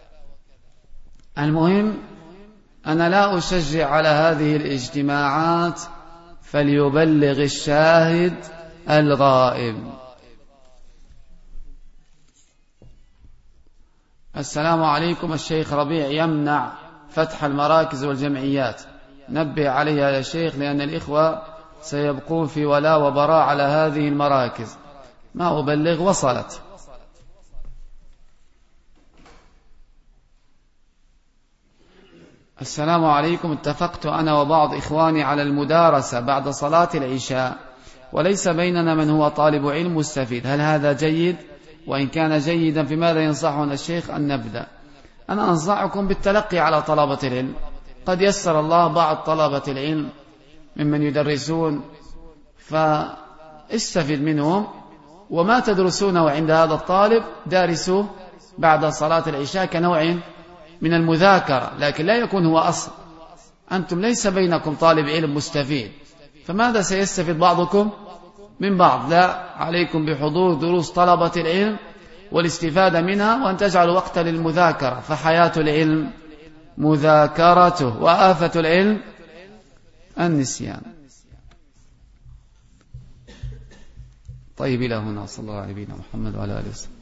المهم أنا لا أشجع على هذه الاجتماعات، فليبلغ الشاهد الغائب. السلام عليكم، الشيخ ربيع يمنع فتح المراكز والجمعيات، نبه عليها يا شيخ، لأن الإخوة سيبقون في ولاء وبراء على هذه المراكز. ما أبلغ وصلت. السلام عليكم، اتفقت أنا وبعض إخواني على المدارسة بعد صلاة العشاء، وليس بيننا من هو طالب علم مستفيد، هل هذا جيد؟ وإن كان جيدا فماذا ينصحنا الشيخ أن نبدأ؟ أنا أنصحكم بالتلقي على طلبة العلم، قد يسر الله بعض طلبة العلم ممن يدرسون فاستفد منهم، وما تدرسونه عند هذا الطالب دارسوه بعد صلاة العشاء كنوع من المذاكرة، لكن لا يكون هو أصل. أنتم ليس بينكم طالب علم مستفيد، فماذا سيستفيد بعضكم من بعض؟ لا، عليكم بحضور دروس طلبة العلم والاستفادة منها، وأن تجعلوا وقتا للمذاكرة، فحياة العلم مذاكرته، وآفة العلم النسيان. طيب إلى هنا، صلى الله عليه وسلم محمد وعلى آله وسلم.